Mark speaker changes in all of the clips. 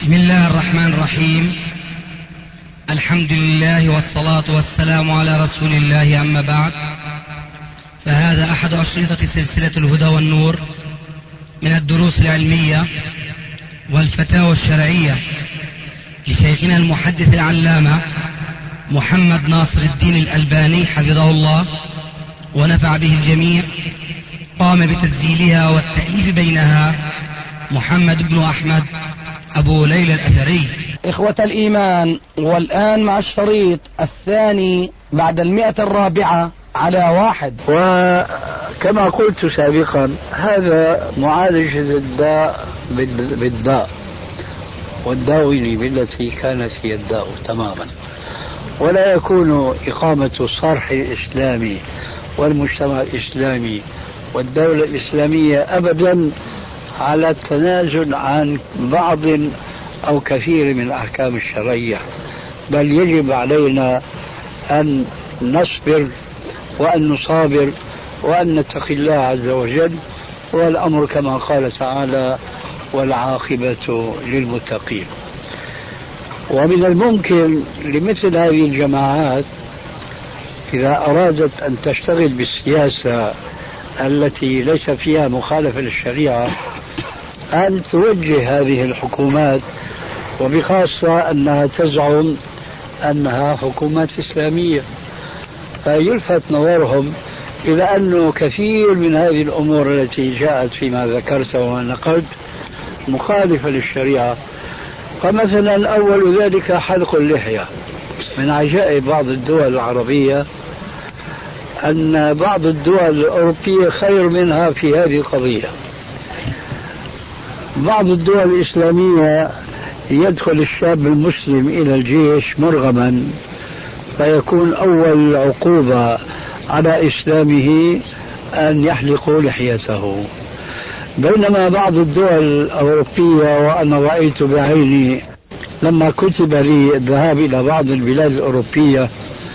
Speaker 1: بسم الله الرحمن الرحيم. الحمد لله والصلاة والسلام على رسول الله، أما بعد، فهذا أحد أشرطة سلسلة الهدى والنور من الدروس العلمية والفتاوى الشرعية لشيخنا المحدث العلامة محمد ناصر الدين الألباني حفظه الله ونفع به الجميع. قام بتسجيلها والتأليف بينها محمد بن أحمد أبو ليلى الأثري.
Speaker 2: إخوة الإيمان، والآن مع الشريط الثاني بعد 104 على 1.
Speaker 3: وكما قلت سابقا، هذا معالجة الداء بالداء والداوين بالتي كانت هي الداء تماما، ولا يكون إقامة الصرح الإسلامي والمجتمع الإسلامي والدولة الإسلامية أبدا على التنازل عن بعض أو كثير من الأحكام الشرعية، بل يجب علينا أن نصبر وأن نصابر وأن نتقي الله عز وجل، والأمر كما قال تعالى: والعاقبة للمتقين. ومن الممكن لمثل هذه الجماعات إذا أرادت أن تشتغل بالسياسة التي ليس فيها مخالفة للشريعة أن توجه هذه الحكومات، وبخاصة أنها تزعم أنها حكومات إسلامية، فيلفت نظرهم إلى أنه كثير من هذه الأمور التي جاءت فيما ذكرت ونقلت مخالفة للشريعة. فمثلا أول ذلك حلق اللحية. من عجائب بعض الدول العربية أن بعض الدول الأوروبية خير منها في هذه القضية. بعض الدول الإسلامية يدخل الشاب المسلم إلى الجيش مرغما، فيكون أول عقوبة على إسلامه أن يحلقوا لحيته، بينما بعض الدول الأوروبية، وأنا رأيت بعيني لما كتب لي الذهاب إلى بعض البلاد الأوروبية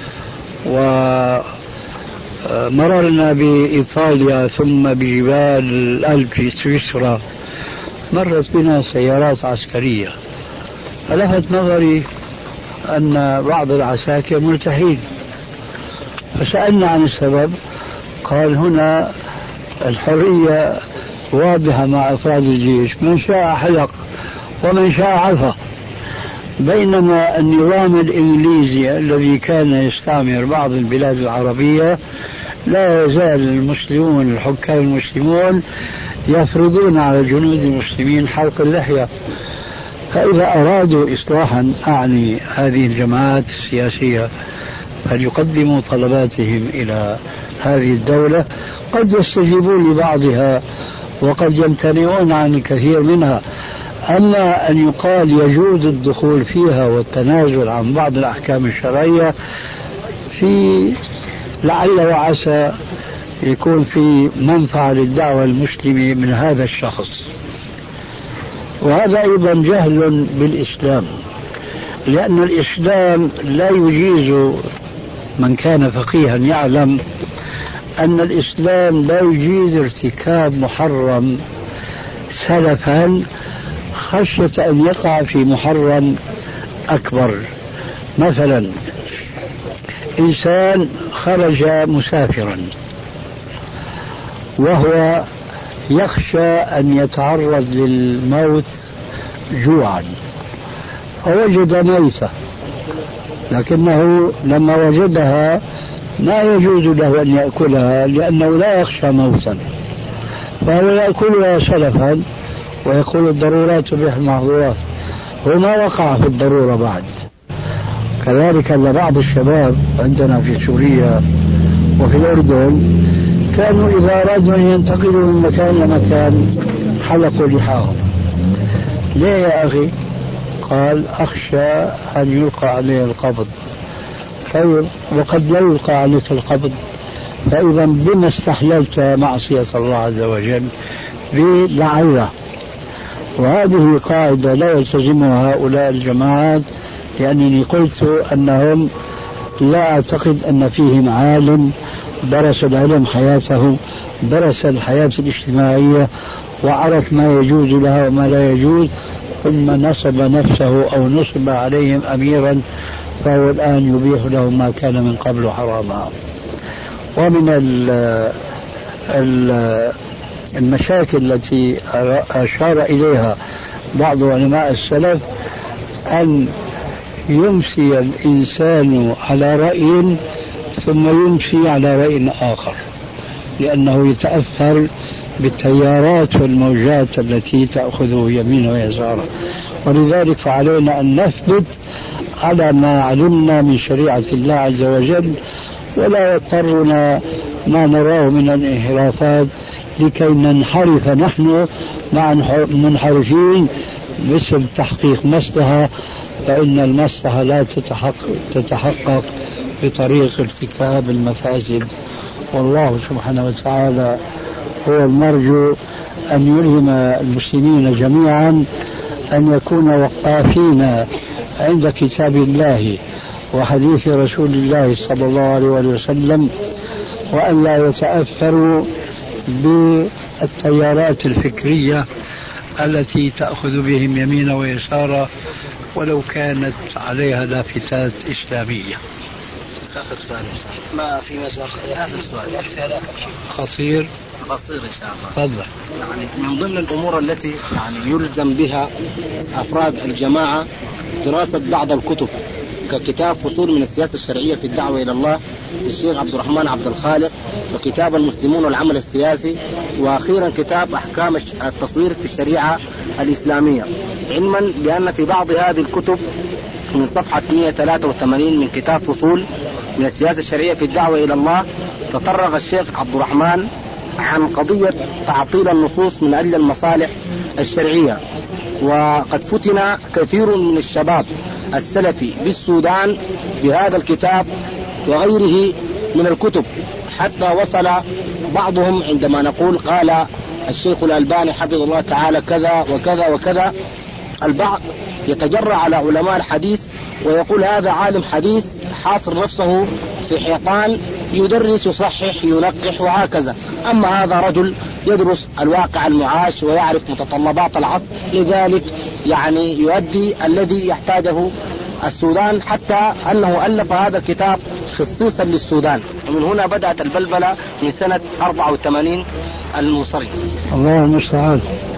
Speaker 3: ومررنا بإيطاليا ثم بجبال الألب في سويسرا، مرت بنا سيارات عسكرية، فلفت نظري أن بعض العساكر مرتاحين، فسألنا عن السبب. قال: هنا الحرية واضحة مع أفراد الجيش، من شاء حلق ومن شاء عفى، بينما النظام الإنجليزي الذي كان يستعمر بعض البلاد العربية لا يزال المسلمون الحكام المسلمون يفرضون على الجنود المسلمين حلق اللحية. فإذا أرادوا إصلاحا، أعني هذه الجماعات السياسية، فليقدموا طلباتهم إلى هذه الدولة، قد يستجيبون لبعضها وقد يمتنعون عن الكثير منها. أما أن يقال يجوز الدخول فيها والتنازل عن بعض الأحكام الشرعية، في لعل وعسى يكون في منفعة للدعوة المسلمة من هذا الشخص. وهذا أيضا جهل بالإسلام، لأن الإسلام لا يجيز، من كان فقيها يعلم أن الإسلام لا يجيز ارتكاب محرم سلفا خشية أن يقع في محرم أكبر. مثلا إنسان خرج مسافرا وهو يخشى أن يتعرض للموت جوعا، فوجد ميتة، لكنه لما وجدها ما يجوز له أن يأكلها لأنه لا يخشى موتا، فهو يأكلها سلفا ويقول: الضرورات تبيح المحظورات، وما وقع في الضرورة بعد. كذلك بعض الشباب عندنا في سوريا وفي الأردن كانوا إذا أرادوا أن ينتقلوا من مكان لمكان حلقوا لحاهم. ليه يا أخي؟ قال: أخشى أن يلقى عليه القبض. طيب، وقد لا يلقى عليك القبض، فإذا بما استحللت معصية الله عز وجل؟ بلعله. وهذه قاعدة لا يلتزمها هؤلاء الجماعات، لأنني قلت أنهم لا أعتقد أن فيهم عالم درس العلم حياته، درس الحياة الاجتماعية وعرف ما يجوز لها وما لا يجوز، ثم نصب نفسه أو نصب عليهم أميرا فهو الآن يبيح لهم ما كان من قبل حراما. ومن المشاكل التي أشار إليها بعض علماء السلف أن يمسي الإنسان على رأي ثم يمسي على رأي آخر، لأنه يتأثر بالتيارات والموجات التي تأخذه يمينه ويساره. ولذلك فعلينا أن نثبت على ما علمنا من شريعة الله عز وجل، ولا يضطرنا ما نراه من الانحرافات لكي ننحرف نحن مع منحرفين باسم تحقيق مصلحة، فإن المصلحة لا تتحقق بطريق ارتكاب المفاسد. والله سبحانه وتعالى هو المرجو أن يلهم المسلمين جميعا أن يكونوا وقافين عند كتاب الله وحديث رسول الله صلى الله عليه وسلم، وأن لا يتأثروا بالتيارات الفكرية التي تأخذ بهم يمينا ويسارا ولو كانت عليها لافتات إسلامية.
Speaker 2: آخر سؤال ما في مسألة. آخر سؤال
Speaker 3: قصير
Speaker 2: إن شاء الله.
Speaker 3: تفضل.
Speaker 2: يعني من ضمن الأمور التي يعني يلزم بها أفراد الجماعة دراسة بعض الكتب ككتاب فصول من السياسة الشرعية في الدعوة إلى الله للشيخ عبد الرحمن عبد الخالق، وكتاب المسلمون والعمل السياسي، وأخيرا كتاب أحكام التصوير في الشريعة الإسلامية، علما بأن في بعض هذه الكتب من صفحة 183 من كتاب فصول من السياسة الشرعية في الدعوة إلى الله تطرق الشيخ عبد الرحمن عن قضية تعطيل النصوص من أجل المصالح الشرعية. وقد فتن كثير من الشباب السلفي بالسودان بهذا الكتاب وغيره من الكتب، حتى وصل بعضهم عندما نقول قال الشيخ الألباني حفظه الله تعالى كذا وكذا وكذا، البعض يتجرأ على علماء الحديث ويقول هذا عالم حديث حاصر نفسه في حيطان يدرس يصحح ينقح وهكذا، أما هذا رجل يدرس الواقع المعاش ويعرف متطلبات العصر، لذلك يعني يؤدي الذي يحتاجه السودان، حتى أنه ألف هذا الكتاب خصيصا للسودان، ومن هنا بدأت البلبلة من سنة 84 المنصرم.
Speaker 3: الله المستعان.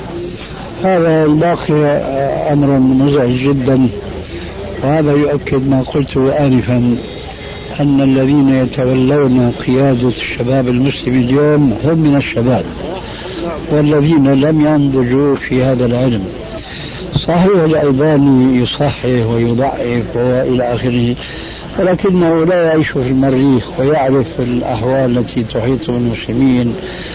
Speaker 3: هذا الباقي أمر مزعج جدا، وهذا يؤكد ما قلته آنفا أن الذين يتولون قيادة الشباب المسلم اليوم هم من الشباب والذين لم ينضجوا في هذا العلم. صحيح الألباني يصحح ويضعف وإلى آخره، ولكنه لا يعيش في المريخ ويعرف الأحوال التي تحيط بالمسلمين،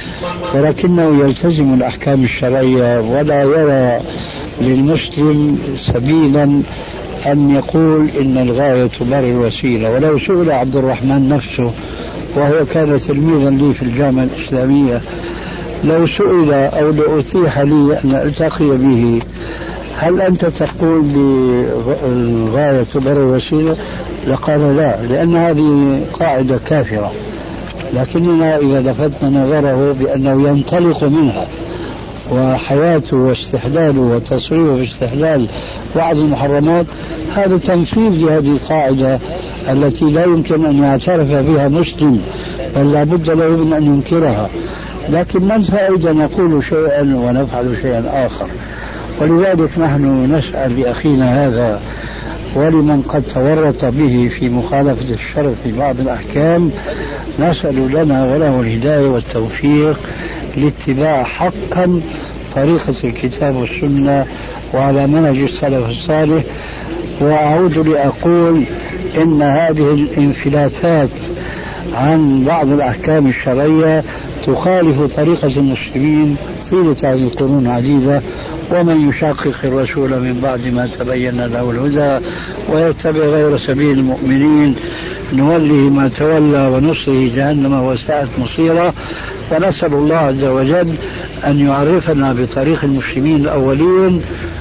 Speaker 3: ولكنه يلتزم الأحكام الشرعية ولا يرى للمسلم سبيلا أن يقول إن الغاية تبرر الوسيلة. ولو سئل عبد الرحمن نفسه وهو كان تلميذا لي في الجامعة الإسلامية، لو سئل أو لو أتيح لي أن ألتقي به هل أنت تقول بالغاية تبرر الوسيلة؟ لقال لا، لأن هذه قاعدة كافرة، لكننا إذا لفتنا نظره بأنه ينطلق منها وحياته واستحلاله وتصريفه باستحلال بعض المحرمات، هذا تنفيذ لهذه القاعدة التي لا يمكن أن يعترف بها مسلم، بل لا بد له من أن ينكرها. لكن ما الفائدة نقول شيئا ونفعل شيئا آخر؟ ولذلك نحن نسأل لأخينا هذا ولمن قد تورط به في مخالفة الشرع في بعض الأحكام، نسأل لنا وله الهداية والتوفيق لاتباع حقا طريقة الكتاب والسنة وعلى منهج السلف الصالح. وأعود لأقول إن هذه الانفلاتات عن بعض الأحكام الشرعية تخالف طريقة المسلمين طيلة هذه القرون عديدة، ومن يشاقق الرسول من بعد ما تبين له الهدى ويتبع غير سبيل المؤمنين نوله ما تولى ونصره جهنم وساءت مصيرا. ونسأل الله عز وجل أن يعرفنا بطريق المسلمين الأولين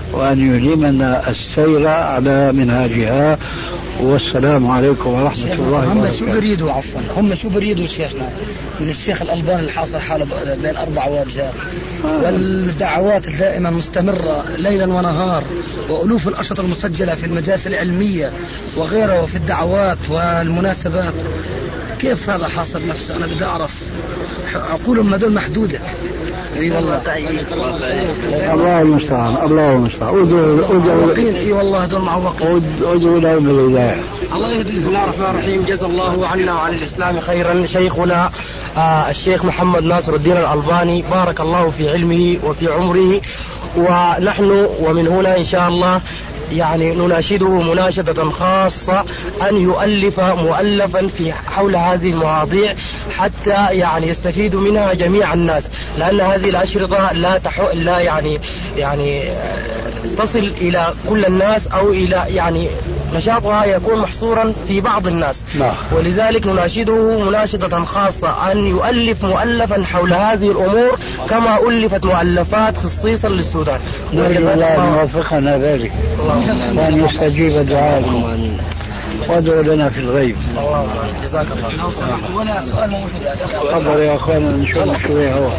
Speaker 3: وأن يلهمنا السير على منهاجها. والسلام عليكم ورحمة الله وبركاته.
Speaker 1: هم شو بريدوا شيخنا من الشيخ الألباني اللي حاصر حاله بين 4 واجهات، والدعوات الدائمة مستمرة ليلا ونهار، وألوف الأشرطة المسجلة في المجالس العلمية وغيرها وفي الدعوات والمناسبات. كيف هذا حاصر نفسه؟ أنا بدي أعرف، عقولهم هذول محدودة. اي والله
Speaker 3: الله المستعان، الله المستعان.
Speaker 1: اي والله هذول معوقين.
Speaker 3: ادعوا لهم بالهداية.
Speaker 2: الله يهدي. بسم الله الرحمن الرحيم. جزا الله عنا وعن الإسلام خيرا شيخنا الشيخ محمد ناصر الدين الألباني، بارك الله في علمه وفي عمره. ونحن ومن هنا إن شاء الله يعني نناشده مناشدة خاصة أن يؤلف مؤلفا في حول هذه المواضيع حتى يعني يستفيد منها جميع الناس، لأن هذه الأشرطة لا يعني تصل إلى كل الناس، أو إلى يعني نشاطها يكون محصورا في بعض الناس. ولذلك نناشده مناشدة خاصة أن يؤلف مؤلفا حول هذه الأمور كما ألفت مؤلفات خصيصا للسودان.
Speaker 3: الله يوفقنا ذلك وأن يستجيب دعاءكم وادعوا لنا في الغيب.
Speaker 2: جزاك الله.
Speaker 1: ولا سؤال موجود.
Speaker 3: تفضل يا أخوانا نشوف شوية هو.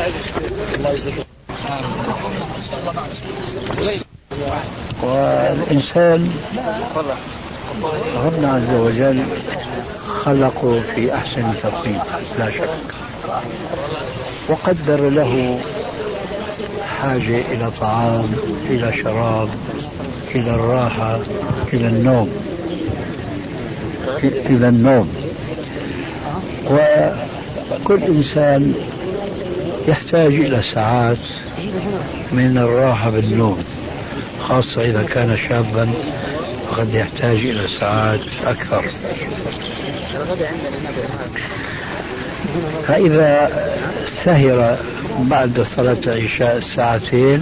Speaker 3: والإنسان ربنا عز وجل خلقه في أحسن تقويم لا شك، وقدر له حاجة إلى طعام، إلى شراب، إلى الراحة، إلى النوم. وكل إنسان يحتاج إلى ساعات من الراحة بالنوم، خاصة إذا كان شابا قد يحتاج إلى ساعات أكثر. فإذا سهر بعد صلاة العشاء 2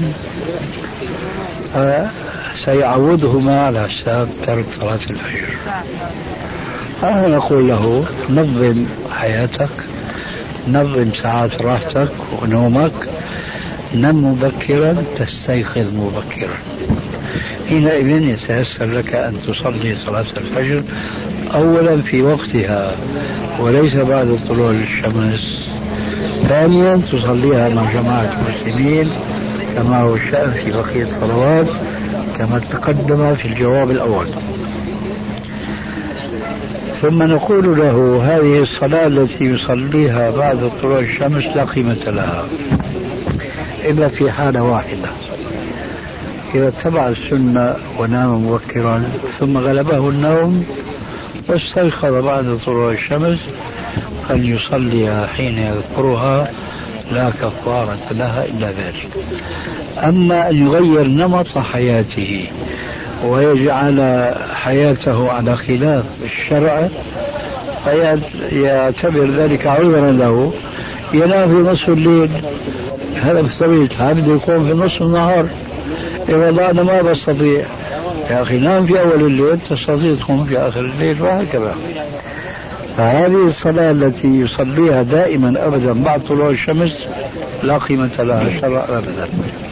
Speaker 3: ساعات سيعوضهما على حساب ترك صلاة الفجر. أنا نقول له نظم حياتك، نظم ساعات راحتك ونومك، نم مبكرا تستيقظ مبكرا، حينئذ يتيسر لك أن تصلي صلاة الفجر أولا في وقتها وليس بعد طلوع الشمس، ثانيا تصليها مع جماعة المسلمين كما هو الشأن في بقية الصلوات كما تقدم في الجواب الأول. ثم نقول له هذه الصلاة التي يصليها بعد طلوع الشمس لا قيمة لها إلا في حالة واحدة، إذا اتبع السنة ونام مبكرا ثم غلبه النوم واستيقظ بعد طلوع الشمس فليصليها حين يذكرها لا كفارة لها إلا ذلك. أما أن يغير نمط حياته ويجعل حياته على خلاف الشرع فيعتبر ذلك عذرا له، ينام في نصف الليل، هذا بالطبيعة الحال يقوم في نصف النهار. والله أنا ما بستطيع، يا أخي نام في أول الليل تستطيع تقوم في آخر الليل، وهكذا. فهذه الصلاة التي يصليها دائما أبدا بعد طلوع الشمس لا قيمة لها شرعا أبدا.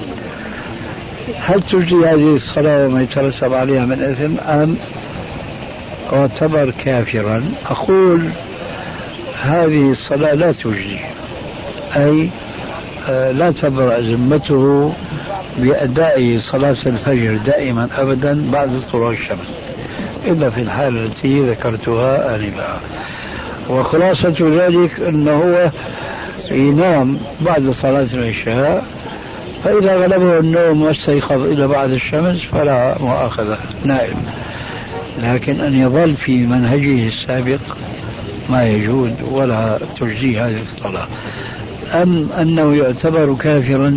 Speaker 3: هل تجزي هذه الصلاة وما يترتب عليها من إثم أم اعتبر كافرا؟ أقول هذه الصلاة لا تجزي، أي لا تبرأ ذمته بأداء صلاة الفجر دائما أبدا بعد طلوع الشمس إلا في الحالة التي ذكرتها آنفا. وخلاصة ذلك أنه هو ينام بعد صلاة العشاء، فإذا غلبه النوم واستيقظ إلى بعد الشمس فلا مؤاخذة، نائم. لكن أن يظل في منهجه السابق ما يجوز ولا تجزي هذه الصلاة. أم أنه يعتبر كافرا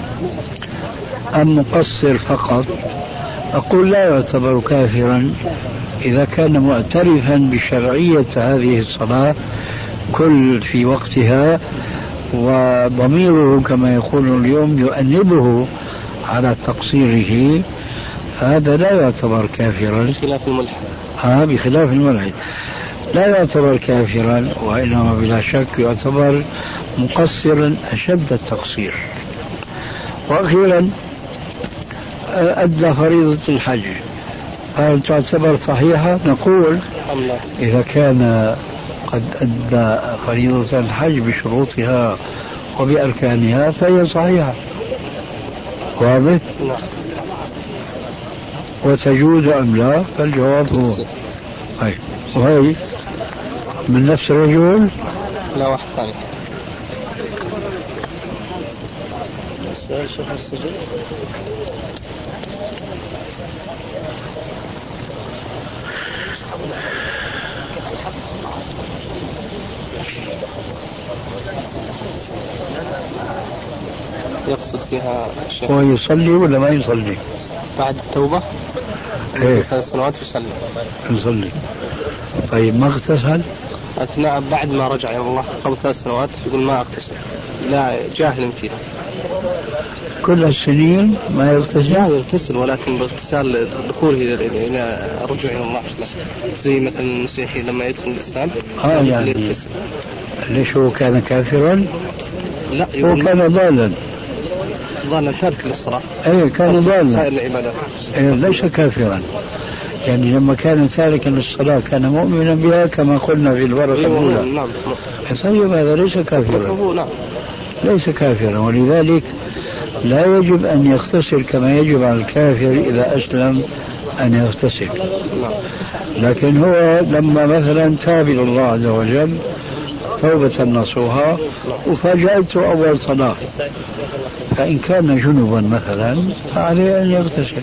Speaker 3: أم مقصر فقط؟ أقول لا يعتبر كافرا إذا كان معترفا بشرعية هذه الصلاة كل في وقتها، وضميره كما يقول اليوم يؤنبه على تقصيره، هذا لا يعتبر كافرا
Speaker 2: بخلاف الملحد.
Speaker 3: بخلاف الملحد لا يعتبر كافرا، وإنما بلا شك يعتبر مقصرا أشد التقصير. وأخيرا أدى فريضة الحج، هل تعتبر صحيحة؟ نقول إذا كان قد أدى فريضة الحج بشروطها وبأركانها فهي صحيحة. واضح؟ وتجوز أم لا؟ فالجواب هو طيب. وهي من نفس الرجل؟
Speaker 2: لا، واحد ثاني. السؤال شيخ السجن. يقصد فيها الشيخ
Speaker 3: هو يصلي ولا ما يصلي؟
Speaker 2: بعد التوبة
Speaker 3: ايه
Speaker 2: 3 سنوات يصلي.
Speaker 3: يصلي. طيب ما اغتسل؟
Speaker 2: أثناء بعد ما رجع يا الله قبل 3 سنوات يقول ما اغتسل، لا جاهل فيها.
Speaker 3: كل السنين ما يغتسل؟
Speaker 2: لا يغتسل، ولكن باغتسال دخوله إلى رجوع إلى الله، زي مثلا المسيحي لما يدخل الإسلام
Speaker 3: يعني
Speaker 2: يغتسل.
Speaker 3: ليش هو كان كافرا؟
Speaker 2: لا،
Speaker 3: هو كان ضالا.
Speaker 2: ضالا تارك للصلاة.
Speaker 3: ايه كان ضالا.
Speaker 2: سائر العبادات.
Speaker 3: إيه ليس كافرا. يعني لما كان تاركا للصلاة كان مؤمنا بها كما قلنا في الورقة الأولى.
Speaker 2: نعم.
Speaker 3: طيب هذا ليس كافرا.
Speaker 2: نعم.
Speaker 3: ليس كافرا، ولذلك لا يجب أن يغتسل كما يجب على الكافر إذا أسلم أن يغتسل. لكن هو لما مثلا تاب إلى الله عز وجل توبة نصوحا وفاجأته أول صلاة، فإن كان جنبا مثلا فعليه أن يغتسل،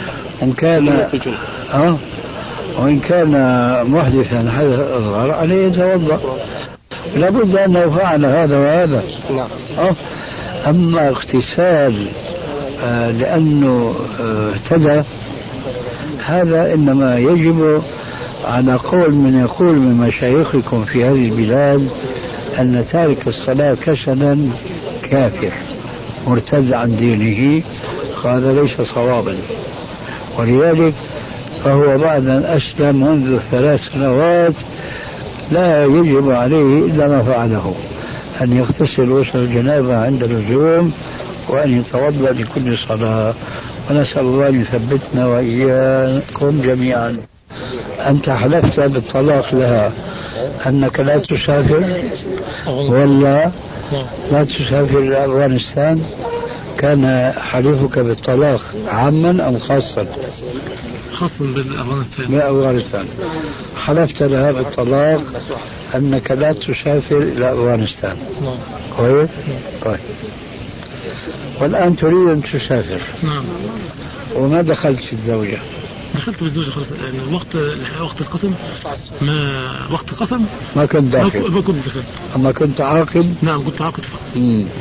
Speaker 3: وإن كان محدثا حدث أصغر عليه يتوضأ، لابد أنه فعل هذا وهذا. أما اغتسال لأنه اهتدى، هذا إنما يجب على قول من يقول من مشايخكم في هذه البلاد أن تارك الصلاة كسلا كافر مرتد عن دينه، هذا ليس صوابا. ولذلك فهو بعد أن أسلم منذ 3 سنوات لا يجب عليه إلا ما فعله، أن يغتسل غسل الجنابة عند اللزوم وأن يتوضأ لكل صلاة. ونسأل الله أن يثبتنا وإياكم جميعا. أنت حلفت بالطلاق لها أنك لا تسافر ولا لا تسافر إلى أفغانستان؟ كان حلفك بالطلاق عاما أم خاصا؟
Speaker 1: خاصا
Speaker 3: بأفغانستان. حلفت لها بالطلاق أنك لا تسافر إلى أفغانستان. كويس؟ طيب. والآن تريد أن تسافر.
Speaker 1: نعم.
Speaker 3: وما دخلت في الزوجة؟
Speaker 1: دخلت بالزوجة خلاص، يعني وقت القسم وقت القسم
Speaker 3: ما كنت داخل.
Speaker 1: ما كنت دخلت.
Speaker 3: أما كنت عاقد؟
Speaker 1: نعم كنت عاقد فقط.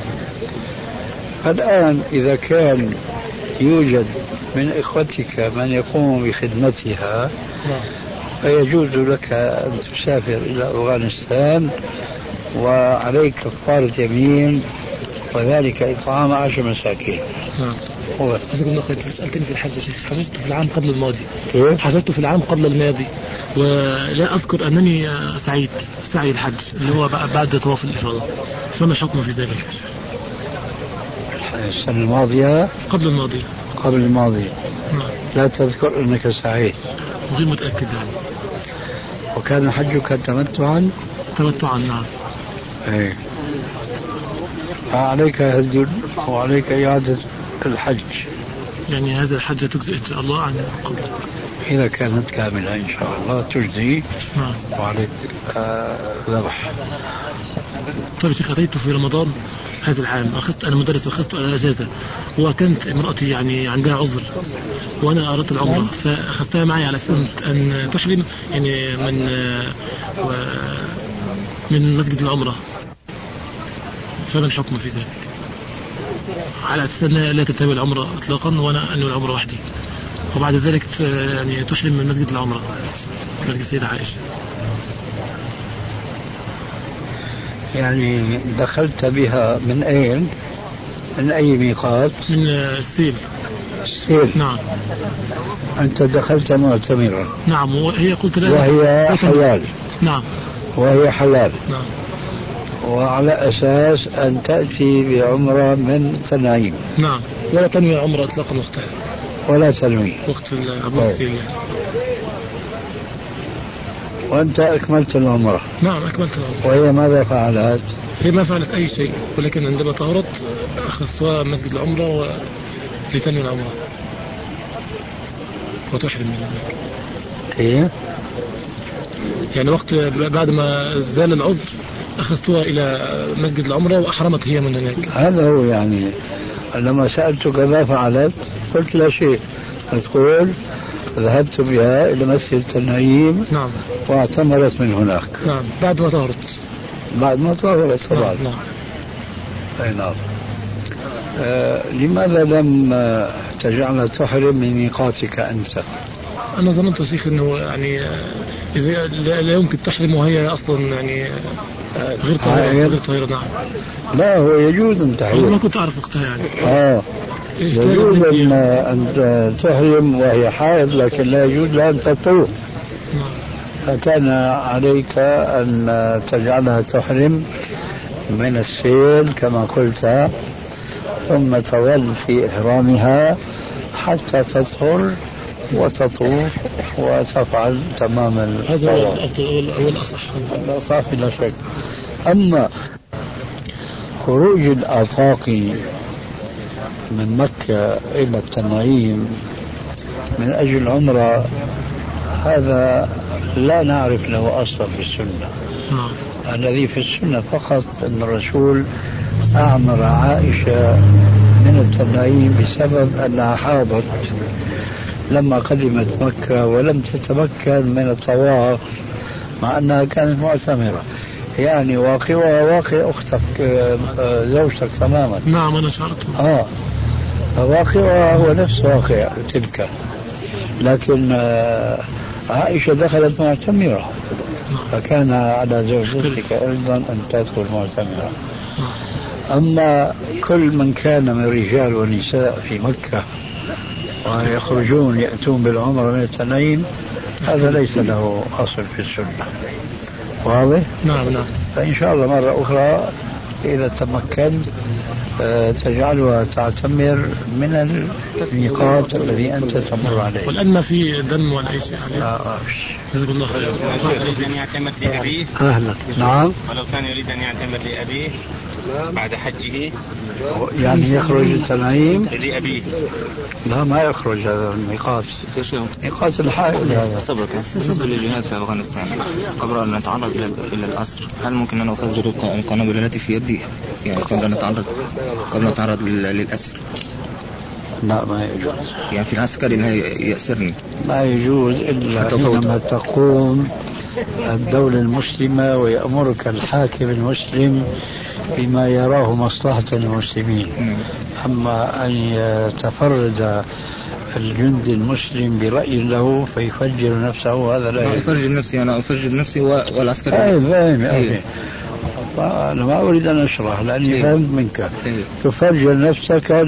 Speaker 3: الآن إذا كان يوجد من إخوتك من يقوم بخدمتها فيجوز لك أن تسافر إلى أفغانستان وعليك كفارة يمين وذلك إطعام 10 مساكين. هو
Speaker 1: سألتني في الحج يا شيخ، حجزت في العام قبل الماضي.
Speaker 3: كيف؟
Speaker 1: حجزت في العام قبل الماضي ولا أذكر أنني سعيد سعي الحج اللي هو بعد طواف الإفاضة، فما الحكم في ذلك؟
Speaker 3: السنة الماضية؟
Speaker 1: قبل الماضية.
Speaker 3: قبل الماضية. لا تذكر أنك سعيد؟
Speaker 1: غير متأكد يعني.
Speaker 3: وكان حجك تمتعا؟
Speaker 1: تمتعا نعم.
Speaker 3: ايه. عليك هدي وعليك إعادة الحج.
Speaker 1: يعني هذا الحج تجزي إن شاء الله عن قبل.
Speaker 3: إذا كانت كاملة إن شاء الله تجزي. وعليك ذبح.
Speaker 1: طيب شيخ، أتيت في رمضان هذا العام، أنا مدرس وأخذت أجازة، وكانت امرأتي يعني عندها عذر وأنا أردت العمرة فأخذتها معي على أساس أن تحرم يعني من مسجد العمرة، فما الحكم في ذلك؟ على أساس أنها لا تتابع العمرة إطلاقا وأنا أنوي العمرة وحدي، وبعد ذلك يعني تحرم من مسجد العمرة مسجد السيدة عائشة.
Speaker 3: يعني دخلت بها من أين؟ من أي ميقات؟
Speaker 1: من السيل.
Speaker 3: السيل؟
Speaker 1: نعم.
Speaker 3: أنت دخلت معتمرة؟
Speaker 1: نعم. وهي قلت لها
Speaker 3: وهي حلال؟
Speaker 1: نعم.
Speaker 3: وهي حلال؟
Speaker 1: نعم.
Speaker 3: وعلى أساس أن تأتي بعمرة من تنعيم؟
Speaker 1: نعم. ولا تنوي العمرة إطلاقا وقتها.
Speaker 3: ولا تنوي
Speaker 4: وقت العبور فيه.
Speaker 3: وأنت أكملت العمرة؟
Speaker 4: نعم أكملت العمرة.
Speaker 3: وهي ماذا فعلت؟
Speaker 4: هي ما فعلت أي شيء، ولكن عندما طهرت أخذتها مسجد العمرة لتنوي العمرة وتحرم من هناك.
Speaker 3: إيه؟
Speaker 4: يعني وقت بعد ما زال العذر أخذتها إلى مسجد العمرة وأحرمت هي من هناك.
Speaker 3: هذا هو يعني لما سألتك ما فعلت قلت لا شيء، تقول ذهبت بها إلى مسجد التنعيم.
Speaker 4: نعم.
Speaker 3: واعتمرت من هناك.
Speaker 4: نعم بعد ما طهرت.
Speaker 3: بعد ما طهرت طبعا.
Speaker 4: نعم.
Speaker 3: أي نعم. لماذا لم تجعلها تحرم من ميقاتك أنت؟
Speaker 4: أنا ظننت شيخ أنه يعني إذا لا يمكن تحرم وهي أصلا يعني غير طاهرة. نعم.
Speaker 3: لا هو يجوز أن تحرم.
Speaker 4: أنا ما كنت أعرف وقتها يعني.
Speaker 3: يجوز أن تحرم وهي حائض، لكن لا يجوز لها أن تطوف. فكان عليك أن تجعلها تحرم من السيل كما قلت، ثم تظل في إحرامها حتى تطهر وتطوف وتفعل تمام الطواف.
Speaker 4: هذا هو الأصح.
Speaker 3: الأصح بلا شك. أما خروج الآفاق من مكة إلى التنعيم من أجل العمرة هذا لا نعرف له أصلا في السنة. الذي في السنة فقط أن الرسول أعمر عائشة من التنعيم بسبب أنها حاضت لما قدمت مكة ولم تتمكن من الطواف مع أنها كانت معتمرة. يعني واقعها واقع أختك زوجتك تماما.
Speaker 4: نعم أنا شعرت.
Speaker 3: واقعها هو نفس واقع تلك، لكن عائشة دخلت معتمرة، فكان على زوجتك أيضا أن تدخل معتمرة. أما كل من كان من رجال ونساء في مكة ويخرجون يأتون بالعمرة من التنعيم هذا ليس له أصل في السنة. واضح؟
Speaker 4: نعم.
Speaker 3: فإن شاء الله مرة أخرى إذا تمكنت تجعلها تعتمر من الميقات الذي أنت تمر عليه.
Speaker 4: والآن ما في دم ولا أي شيء عليه. جزاك الله خير.
Speaker 5: يريد أن يعتمر لأبيه.
Speaker 3: أهلا. نعم.
Speaker 5: ولو كان يريد أن يعتمر لأبيه بعد حجه
Speaker 3: يعني يخرج التنعيم
Speaker 5: لأبيه.
Speaker 3: لا ما يخرج هذا الميقات، ميقات الحائل هذا.
Speaker 5: بالنسبة للجهاد في أفغانستان قبل أن نتعرض إلى الأسر، هل ممكن أن أفجر القنابل التي في يدي يعني قبل أن نتعرض للأسر؟
Speaker 3: لا ما يجوز.
Speaker 5: يعني في العسكري أنه يأسرني
Speaker 3: ما يجوز إلا حينما تقوم الدولة المسلمة ويأمرك الحاكم المسلم بما يراه مصلحة المسلمين. أما أن يتفرد الجندي المسلم برأي له فيفجر نفسه هذا لا يجوز.
Speaker 5: أفجر نفسي أنا أفجر نفسي والعسكري.
Speaker 3: فاهم. أنا ما أريد أن أشرح لأني فهمت منك. تفجر نفسك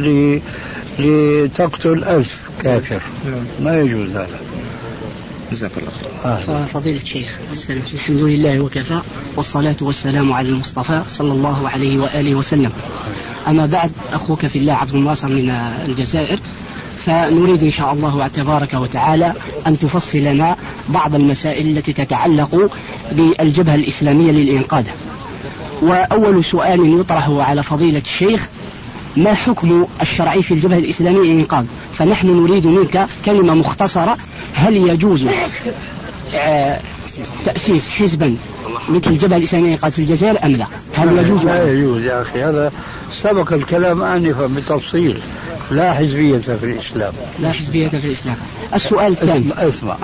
Speaker 3: لتقتل 1000 كافر. ما يجوز هذا.
Speaker 5: جزاك الله خير.
Speaker 6: فضيلة الشيخ الحمد لله وكفى والصلاة والسلام على المصطفى صلى الله عليه وآله وسلم. أما بعد، أخوك في الله عبد الناصر من الجزائر، فنريد إن شاء الله تبارك وتعالى أن تفصل لنا بعض المسائل التي تتعلق بالجبهة الإسلامية للإنقاذ. وأول سؤال يطرح على فضيلة الشيخ: ما حكم الشرعي في الجبهة الإسلامية للإنقاذ؟ فنحن نريد منك كلمة مختصرة، هل يجوز تأسيس حزبا مثل الجبهة الإسلامية للإنقاذ في الجزائر أم لا؟ هل يجوز؟
Speaker 3: لا يجوز يا أخي، هذا سبق الكلام آنفا بتفصيل. لا حزبية في الإسلام.
Speaker 6: لا حزبية في الإسلام. السؤال الثاني.
Speaker 3: اسمع.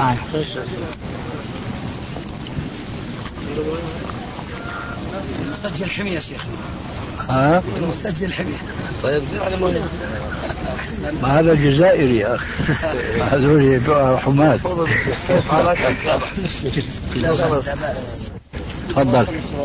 Speaker 1: مسجل حمية يا شيخ. مسجل حمية.
Speaker 3: طيب ما هذا جزائري يا أخي. هذول حماة. تفضل.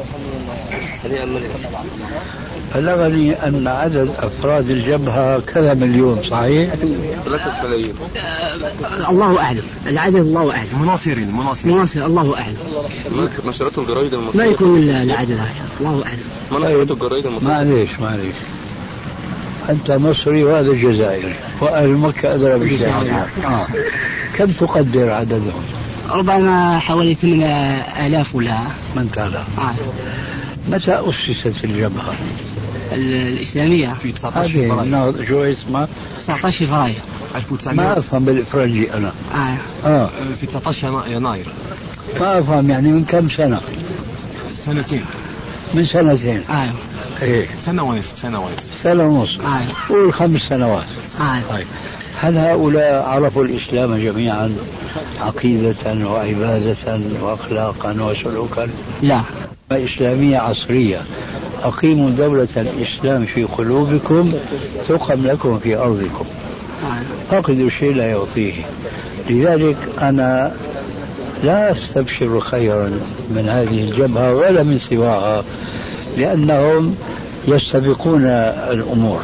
Speaker 3: بلغني أن عدد أفراد الجبهة كذا مليون، صحيح؟
Speaker 5: 3 ملايين.
Speaker 6: الله أعلم العدد، الله أعلم.
Speaker 5: مناصر
Speaker 6: الله أعلم.
Speaker 5: نشرته الجرايد
Speaker 6: ما يكون العدد هذا، الله أعلم.
Speaker 5: ما نشرته الجرايد
Speaker 3: معليش أنت مصري وهذا جزائري وأهل مكة أدرى بشيء. كم تقدر عددهم؟
Speaker 6: ربما حوالي 8,000 ولا
Speaker 3: 8,000. متى أسست الجبهة
Speaker 6: الإسلامية؟
Speaker 3: في 19 فبراير. شو اسمها؟
Speaker 6: 19 فبراير
Speaker 3: 1900. ما أفهم بالإفرنجي أنا.
Speaker 7: في 19 يناير.
Speaker 3: ما أفهم يعني من كم سنة؟
Speaker 7: سنتين.
Speaker 3: من سنتين. إيه.
Speaker 7: سنة ونصف.
Speaker 3: سنة ونصف. قول 5 سنوات. طيب. هل هؤلاء عرفوا الإسلام جميعا عقيدة وعبادة وأخلاقا وسلوكا؟
Speaker 6: لا.
Speaker 3: إسلامية عصرية. أقيموا دولة الإسلام في قلوبكم تقم لكم في أرضكم. فقدوا شيء لا يعطيه. لذلك أنا لا أستبشر خيرا من هذه الجبهة ولا من سواها، لأنهم يستبقون الأمور،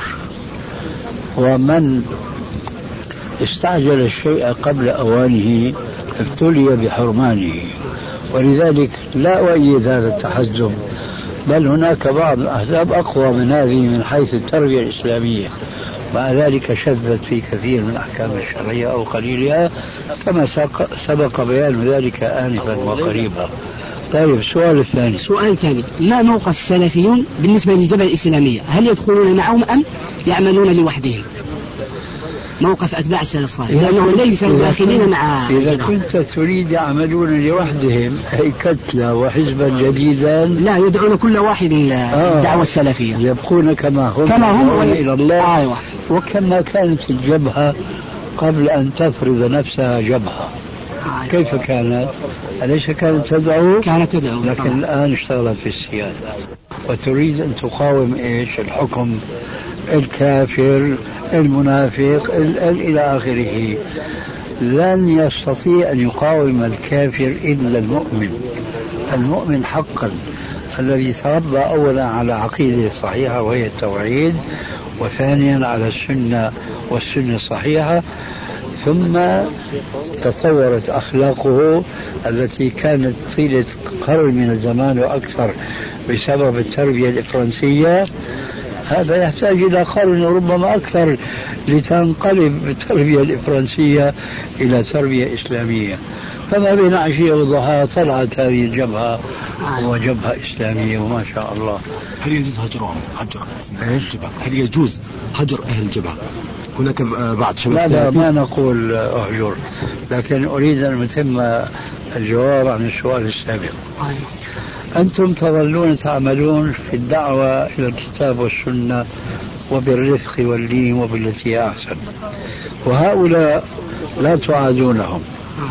Speaker 3: ومن استعجل الشيء قبل أوانه ابتلي بحرمانه. ولذلك لا أؤيد هذا التحزب، بل هناك بعض الأحزاب أقوى من هذه من حيث التربية الإسلامية، مع ذلك شذت في كثير من الأحكام الشرعية أو قليلها، كما سبق بيان ذلك آنفا وقريبا. طيب السؤال الثاني.
Speaker 6: سؤال ثاني، ما موقف السلفيون بالنسبة للجبهة الإسلامية؟ هل يدخلون معهم أم يعملون لوحدهم؟ موقف أتباع السلف الصالح، لأنهم ليسوا داخلين مع.
Speaker 3: إذا كنت تريد يعملون لوحدهم أي كتلة وحزبا جديدا،
Speaker 6: لا، يدعون كل واحد للدعوة السلفية،
Speaker 3: يبقون كما هم إلى الله. وكما كانت الجبهة قبل أن تفرض نفسها جبهة. كيف كانت؟ أليس كانت تدعو؟
Speaker 6: كانت تدعو،
Speaker 3: لكن الآن اشتغلت في السياسة وتريد أن تقاوم إيش؟ الحكم، الكافر، المنافق، إلى آخره. لن يستطيع أن يقاوم الكافر إلا المؤمن حقا، الذي تربى أولا على عقيدة صحيحة وهي التوحيد، وثانيا على السنة والسنة الصحيحة، ثم تطورت أخلاقه التي كانت طيلة قرن من الزمان وأكثر بسبب التربية الإفرنسية. هذا يحتاج إلى قرن وربما أكثر لتنقلب التربية الإفرنسية إلى تربية إسلامية. فما بين عشية وضحاها طلعت هذه الجبهة وجبهة إسلامية، وما شاء الله.
Speaker 7: هل يجوز هجرهم؟ هل يجوز هجر أهل الجبهة؟ هناك بعض شباب.
Speaker 3: لا ما نقول أهجر، لكن أريد أن أتم الجواب عن السؤال السابق. أنتم تظلون تعملون في الدعوة إلى الكتاب والسنة وبالرفق واللين وبالتي هي أحسن، وهؤلاء لا تعادونهم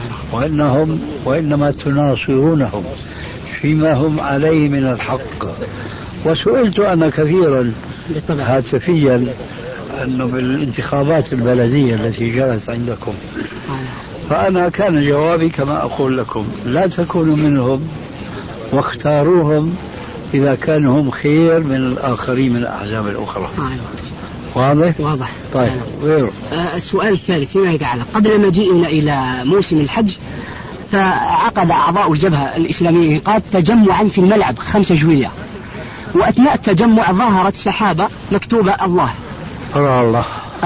Speaker 3: وإنما تناصرونهم فيما هم عليه من الحق. وسئلت أنا كثيرا هاتفيا أنه بالانتخابات البلدية التي جرت عندكم، فأنا كان جوابي كما أقول لكم: لا تكونوا منهم واختاروهم إذا كانوا هم خير من الآخرين من الأحزاب الأخرى. واضح؟ طيب غيره.
Speaker 6: السؤال الثالث فيما يتعلق قبل مجيئنا إلى موسم الحج، فعقد أعضاء الجبهة الإسلامية إنقاذ تجمعا في الملعب 5 جويلية، وأثناء التجمع ظهرت سحابة مكتوبة الله.
Speaker 3: الله.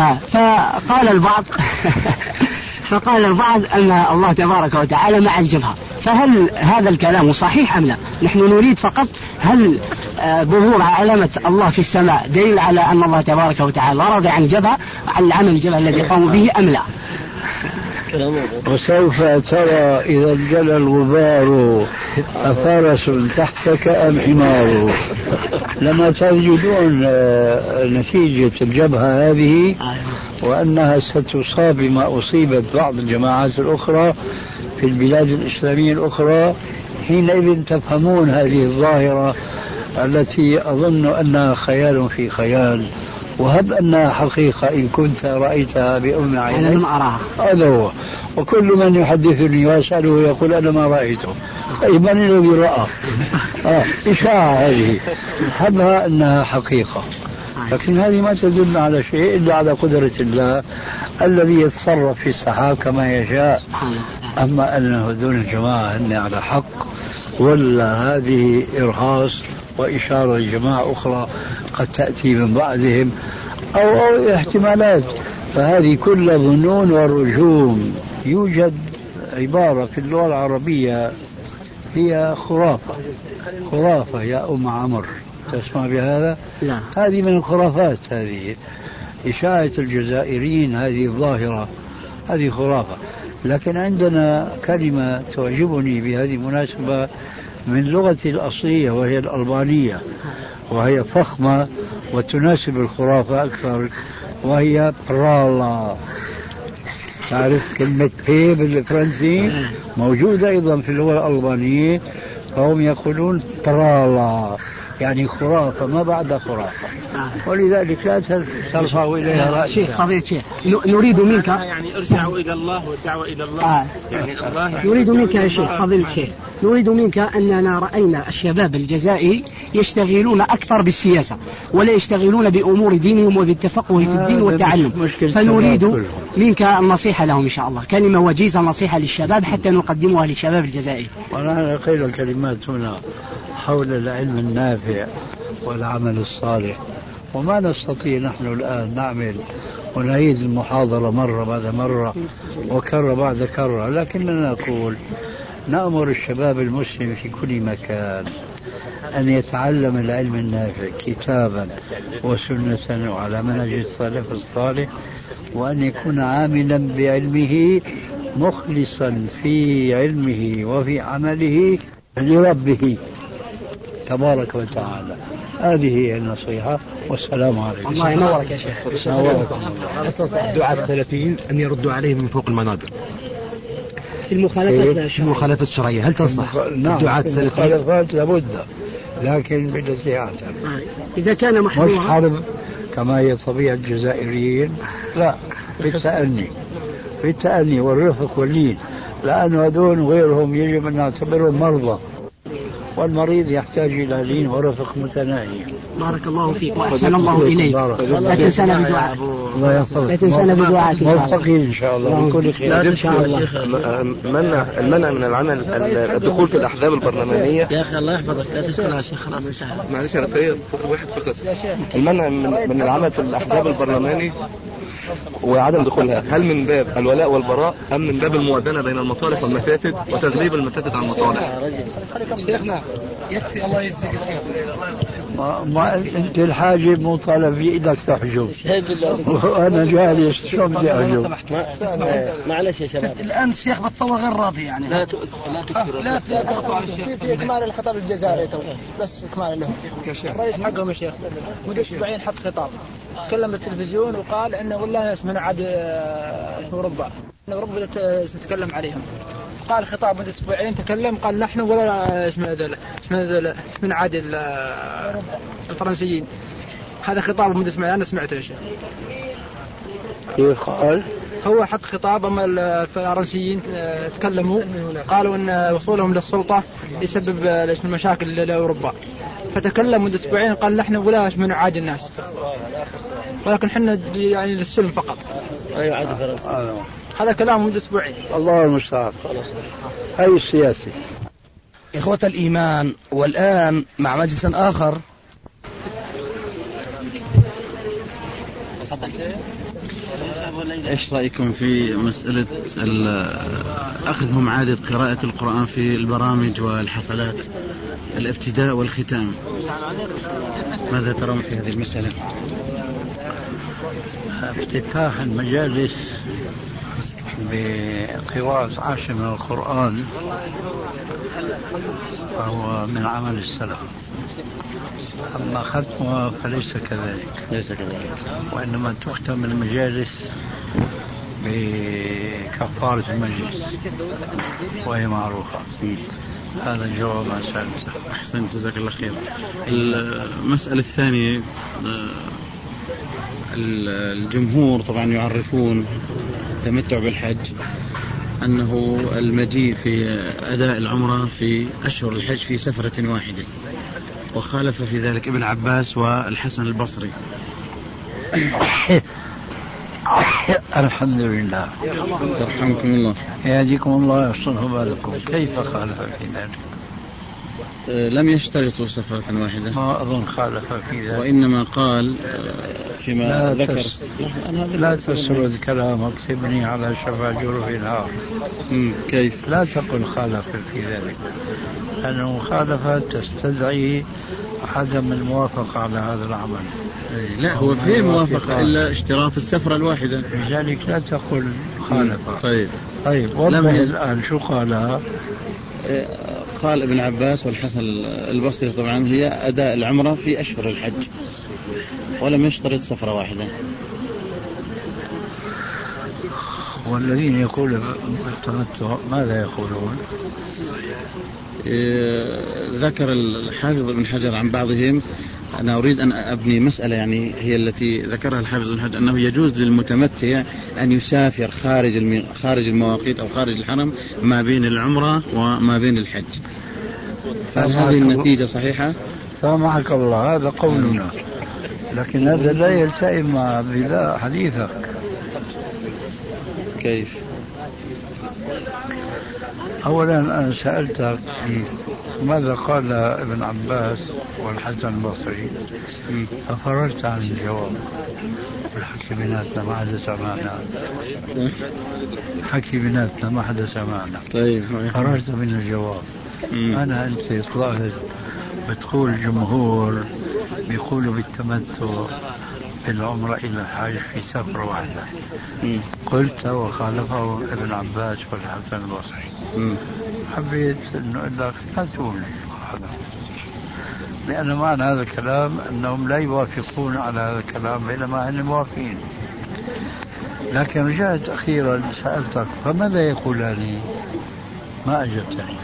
Speaker 6: فقال البعض أن الله تبارك وتعالى مع الجبهة، فهل هذا الكلام صحيح أم لا؟ نحن نريد فقط هل ظهور علامة الله في السماء دليل على أن الله تبارك وتعالى راضي عن الجبهة، عن العمل الجبهة الذي قاموا به أم لا؟
Speaker 3: وسوف ترى إذا انجلى الغبار أفرس تحتك أم حمار. لما تجدون نتيجة الجبهة هذه وأنها ستصاب بما أصيبت بعض الجماعات الأخرى في البلاد الإسلامية الأخرى، حينئذ تفهمون هذه الظاهرة التي أظن أنها خيال في خيال، وهب أنها حقيقة إن كنت رأيتها بأم عينيك.
Speaker 6: أنا لم أراها.
Speaker 3: هذا هو. وكل من يحدثني ويسأله يقول أنا ما رأيته. طيب من الذي رأى؟ إشاعة هذه، هبها أنها حقيقة، لكن هذه ما تدل على شيء إلا على قدرة الله الذي يتصرف في السحاب كما يشاء. أما أن هذول الجماعة هن على حق ولا هذه إرهاص وإشارة لجماعة أخرى قد تأتي من بعدهم، أو احتمالات. فهذه كل ظنون ورجوم. يوجد عبارة في اللغة العربية هي خرافة. خرافة يا أم عمر، تسمع بهذا؟
Speaker 6: لا.
Speaker 3: هذه من الخرافات. هذه إشاعة الجزائريين، هذه ظاهرة، هذه خرافة. لكن عندنا كلمة تعجبني بهذه المناسبة من لغتي الأصلية وهي الألبانية، وهي فخمة وتناسب الخرافة أكثر، وهي برالا. تعرف كلمة بي بالفرنسي موجودة أيضا في اللغة الألبانية، فهم يقولون برالا يعني خرافة ما بعد خرافة. ولذلك لا ترفعوا إليها رأسا.
Speaker 6: شيخ فضيلة شيخ، نريد منك
Speaker 4: يعني ارجعوا إلى الله والدعوة إلى الله. يعني الله يعني
Speaker 6: نريد منك يا شيخ فضيلة الشيخ، نريد منك أننا رأينا الشباب الجزائري يشتغلون أكثر بالسياسة ولا يشتغلون بأمور دينهم وبالتفقه في الدين والتعلم، فنريد منك النصيحة لهم إن شاء الله، كلمة وجيزة نصيحة للشباب حتى نقدمها للشباب الجزائري.
Speaker 3: ونحن قيل الكلمات هنا حول العلم النافع والعمل الصالح، وما نستطيع نحن الآن نعمل ونعيد المحاضرة مرة بعد مرة وكرة بعد كرة، لكننا نقول نأمر الشباب المسلم في كل مكان أن يتعلم العلم النافع كتابا وسنة وعلى منهج السلف الصالح، وأن يكون عاملا بعلمه مخلصا في علمه وفي عمله لربه تبارك وتعالى. هذه هي النصيحة، والسلام عليكم.
Speaker 6: الله ينورك يا شيخ.
Speaker 7: الدعاة السلفيين أن يردوا عليهم من فوق المنابر
Speaker 6: في المخالفات
Speaker 7: الشرعية، هل تنصح الدعاة السلفيين؟
Speaker 3: المخالفات لابد، لكن بالتي أحسن.
Speaker 6: إذا كان محظورا
Speaker 3: مش حرب كما هي طبيعة الجزائريين، لا، بالتأني والرفق واللين، لأن هذول وغيرهم يجب أن نعتبرهم مرضى، والمريض يحتاج إلى لين ورفق متناهي.
Speaker 6: بارك الله فيك وأحسن الله إليك. لا تنسانا بدعاء.
Speaker 3: الله يحفظك.
Speaker 6: لا تنسانا بدعاء.
Speaker 3: موفقين إن شاء الله بكل خير.
Speaker 6: إن شاء الله.
Speaker 8: المنع من العمل الدخول في الأحزاب البرلمانية.
Speaker 6: يا أخي الله يحفظك، لا تدخل يا شيخ، خلاص انتهى.
Speaker 8: معلش أنا في واحد فقط. المنع من العمل في الأحزاب البرلماني وعدم دخولها، هل من باب الولاء والبراء أم من باب الموازنة بين المصالح والمفاسد وتغليب المفاسد على المصالح؟
Speaker 1: شيخنا يكفي، الله يجزيك الخير.
Speaker 3: ما انت الحاجب مو طالب في ايدك تحجب، وانا جالس شو بدي احجب؟
Speaker 6: معلش يا شباب،
Speaker 1: الان الشيخ بتصور غير راضي يعني.
Speaker 6: لا تكثر
Speaker 1: لا تقطع على الشيخ.
Speaker 9: في اكمال الخطاب الجزائري تو، بس اكمال لهم. الرئيس حقهم يا شيخ مدة اسبوعين حط خطاب، تكلم بالتلفزيون وقال انه والله اسمه عاد اسمه اوروبا، ان اوروبا بدات تتكلم عليهم. قال خطاب مدة اسبوعين تكلم، قال نحن ولا اسمه من عاد الفرنسيين. هذا خطاب مدة اسبوعين انا سمعته يا شيخ.
Speaker 3: كيف قال؟
Speaker 9: هو حط خطاب، اما الفرنسيين تكلموا قالوا ان وصولهم للسلطة يسبب المشاكل لاوروبا، فتكلم مدة اسبوعين قال نحن ولا من عاد الناس، ولكن حنا يعني للسلم فقط.
Speaker 6: ايوه عاد فرنسا.
Speaker 9: هذا كلام مدة اسبوعين.
Speaker 3: الله المستعان. هاي السياسي.
Speaker 1: إخوة الإيمان، والآن مع مجلس آخر.
Speaker 10: ايش رايكم في مساله اخذهم عاده قراءه القران في البرامج والحفلات، الابتداء والختام؟ ماذا ترون في هذه المساله؟
Speaker 3: افتتاح المجالس بقراءة 10 من القرآن فهو من عمل السلف، أما ختمها فليس كذلك. وإنما تختم المجالس بكفارة المجلس وهي معروفة. هذا الجواب عن سألته.
Speaker 10: أحسنت، جزاك الله خير. المسألة الثانية، الجمهور طبعا يعرفون التمتع بالحج أنه المجيء في أداء العمرة في أشهر الحج في سفرة واحدة، وخالف في ذلك ابن عباس والحسن البصري.
Speaker 3: الحمد لله.
Speaker 10: يرحمكم الله.
Speaker 3: يهديكم الله ويحسن بالكم. كيف خالف في ذلك؟
Speaker 10: لم يشترطوا سفرة واحدة.
Speaker 3: ما أظن خالف في ذلك،
Speaker 10: وإنما قال فيما ذكر
Speaker 3: لا تسرد كلامك تبني على شفا جرف نهار.
Speaker 10: كيف؟
Speaker 3: لا تقل خالف في ذلك، لأنه مخالفة تستدعي عدم الموافقة على هذا العمل.
Speaker 10: لا هو في موافقة إلا اشتراط السفرة الواحدة،
Speaker 3: لذلك لا تقل خالفة.
Speaker 10: طيب
Speaker 3: وضح الآن شو قالها.
Speaker 10: قال ابن عباس والحسن البصري طبعا هي أداء العمرة في أشهر الحج، ولم يشترط سفرة واحدة.
Speaker 3: والذين يقولون بالتمتع ماذا يقولون؟
Speaker 10: ذكر الحافظ ابن حجر عن بعضهم، أنا أريد أن أبني مسألة يعني هي التي ذكرها الحافظ ابن حجر، أنه يجوز للمتمتع أن يسافر خارج المواقيت أو خارج الحرم ما بين العمرة وما بين الحج. فهل هذه النتيجة صحيحة؟
Speaker 3: سامحك الله، هذا قولنا، لكن هذا لا يلتئم بذا حديثك.
Speaker 10: كيف؟
Speaker 3: أولا أنا سألتك ماذا قال ابن عباس والحسن البصري، ففررت عن الجواب. الحكي بيناتنا ما حدا سمعنا، حكي بيناتنا ما حدا سمعنا.
Speaker 10: طيب
Speaker 3: فررت من الجواب. أنا أنت طلعت بتقول الجمهور بيقولوا بالتمتع بالعمرة إلى الحج في سفرة واحدة. قلت وخالفه ابن عباس والحسن البصري. حبيت أنه أقول لك لا تقول هذا، لأن معنى هذا الكلام أنهم لا يوافقون على هذا الكلام بينما هم موافقين. لكن رجعت أخيرا سألتك فماذا يقولان؟ ما أجبتني.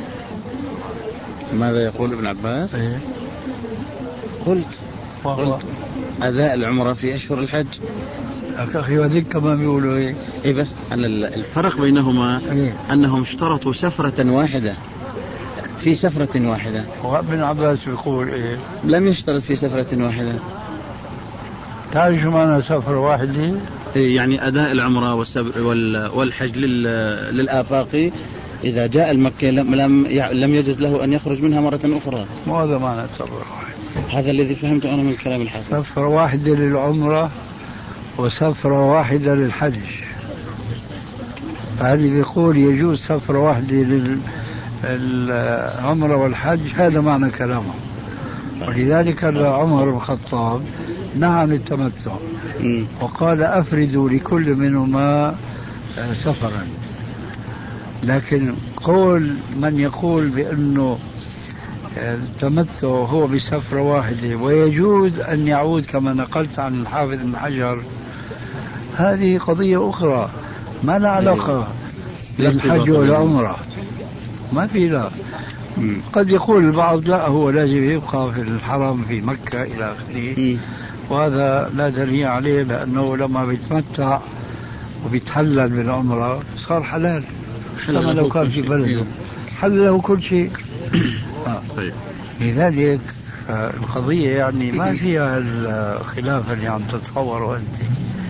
Speaker 10: ماذا يقول ابن عباس؟ قلت أداء العمرة في أشهر الحج.
Speaker 3: أخي وذيك كمان بيقولوا
Speaker 10: إيه بس الفرق بينهما أنهم اشترطوا سفرة واحدة في سفرة واحدة،
Speaker 3: وابن عباس بيقول
Speaker 10: لم يشترط في سفرة واحدة.
Speaker 3: تعرف شو معنى سفرة واحدة؟
Speaker 10: يعني أداء العمرة والحج للآفاقي إذا جاء المكة لم يجوز له أن يخرج منها مرة أخرى.
Speaker 3: ماذا معنى سفرة واحدة؟
Speaker 10: هذا الذي فهمته أنا من كلام الحافظ.
Speaker 3: سفرة واحدة للعمرة وسفرة واحدة للحج. فهذا بيقول يجوز سفرة واحدة للعمرة والحج، هذا معنى كلامه. ولذلك عمر بن الخطاب نهى عن التمتع وقال أفردوا لكل منهما سفرا. لكن قول من يقول بأنه التمتع هو بسفرة واحدة ويجوز أن يعود كما نقلت عن الحافظ بن حجر، هذه قضية أخرى ما لها علاقة بالحج والعمرة، ما في لا. قد يقول البعض لا هو لازم يبقى في الحرم في مكة إلى آخره، وهذا لا دليل عليه، لأنه لما بيتمتع وبيتحلل بالعمرة صار حلال كما لو كان في بلده، حل له كل شيء. لذلك القضية يعني ما فيها الخلاف اللي عم تتصوره أنت.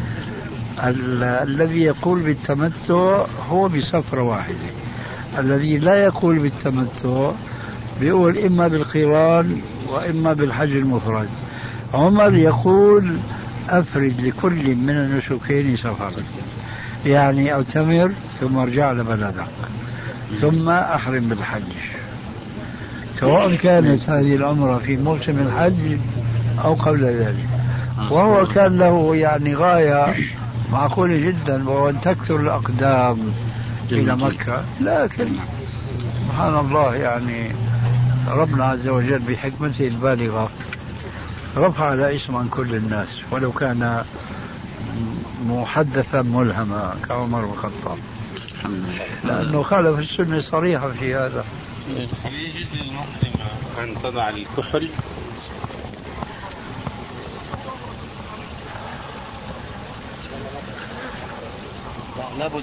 Speaker 3: الذي يقول بالتمتع هو بسفرة واحدة، الذي لا يقول بالتمتع بيقول إما بالقران وإما بالحج المفرد. عمر يقول أفرد لكل من النسكين سفرا، يعني أعتمر ثم ارجع لبلدك ثم أحرم بالحج، سواء كانت هذه العمرة في موسم الحج أو قبل ذلك. وهو كان له يعني غاية معقولة جدا، وهو أن تكثر الأقدام إلى مكة. لكن سبحان الله يعني ربنا عز وجل بحكمته البالغة رفع الاسم عن كل الناس ولو كان محدثا ملهما كعمر بن الخطاب، لأنه خالف السنة صريحة في هذا.
Speaker 11: يجوز للمحرمة أن تضع الكحل؟
Speaker 9: لابد.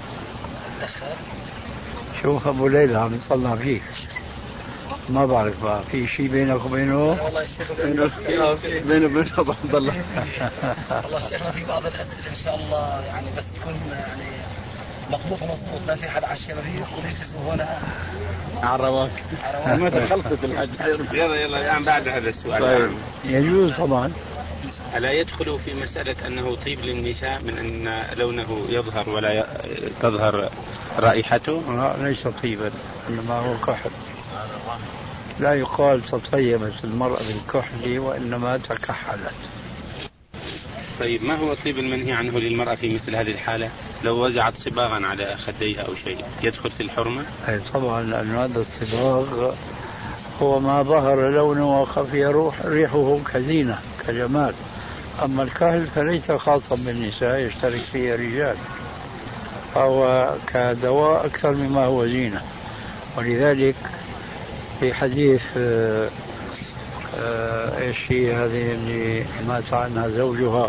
Speaker 3: شوف أبو ليلى عم يطلع فيك، ما بعرف بقى في شيء بينك وبينه؟
Speaker 9: والله يا شيخ
Speaker 8: بينه وبين أبو عبد الله.
Speaker 9: والله شيخنا في بعض الأسئلة إن شاء الله يعني بس تكون يعني
Speaker 1: مضبوط مضبوط، ما في حد عشان ويجلس ولا
Speaker 10: عرواك ما خلصت الحج.
Speaker 11: يلا الآن بعد هذا السؤال.
Speaker 3: طيب. يجوز طبعا.
Speaker 11: ألا يدخل في مسألة أنه طيب للنساء من أن لونه يظهر ولا تظهر رائحته؟
Speaker 3: ليس طيبا، إنما هو كحل. لا يقال تطيبت المرأة بالكحل وإنما تكحلت.
Speaker 11: طيب ما هو الطيب المنهي عنه للمرأة في مثل هذه الحالة؟ لو وزعت صباغا على خديها أو شيء يدخل في الحرمة؟
Speaker 3: أي طبعا، لأن هذا الصباغ هو ما ظهر لونه وخفي ريحه كزينة كجمال. أما الكحل فليس خاصا بالنساء، يشترك فيه الرجال، فهو كدواء أكثر مما هو زينة. ولذلك في حديث ايش هي هذه اللي مات عنها زوجها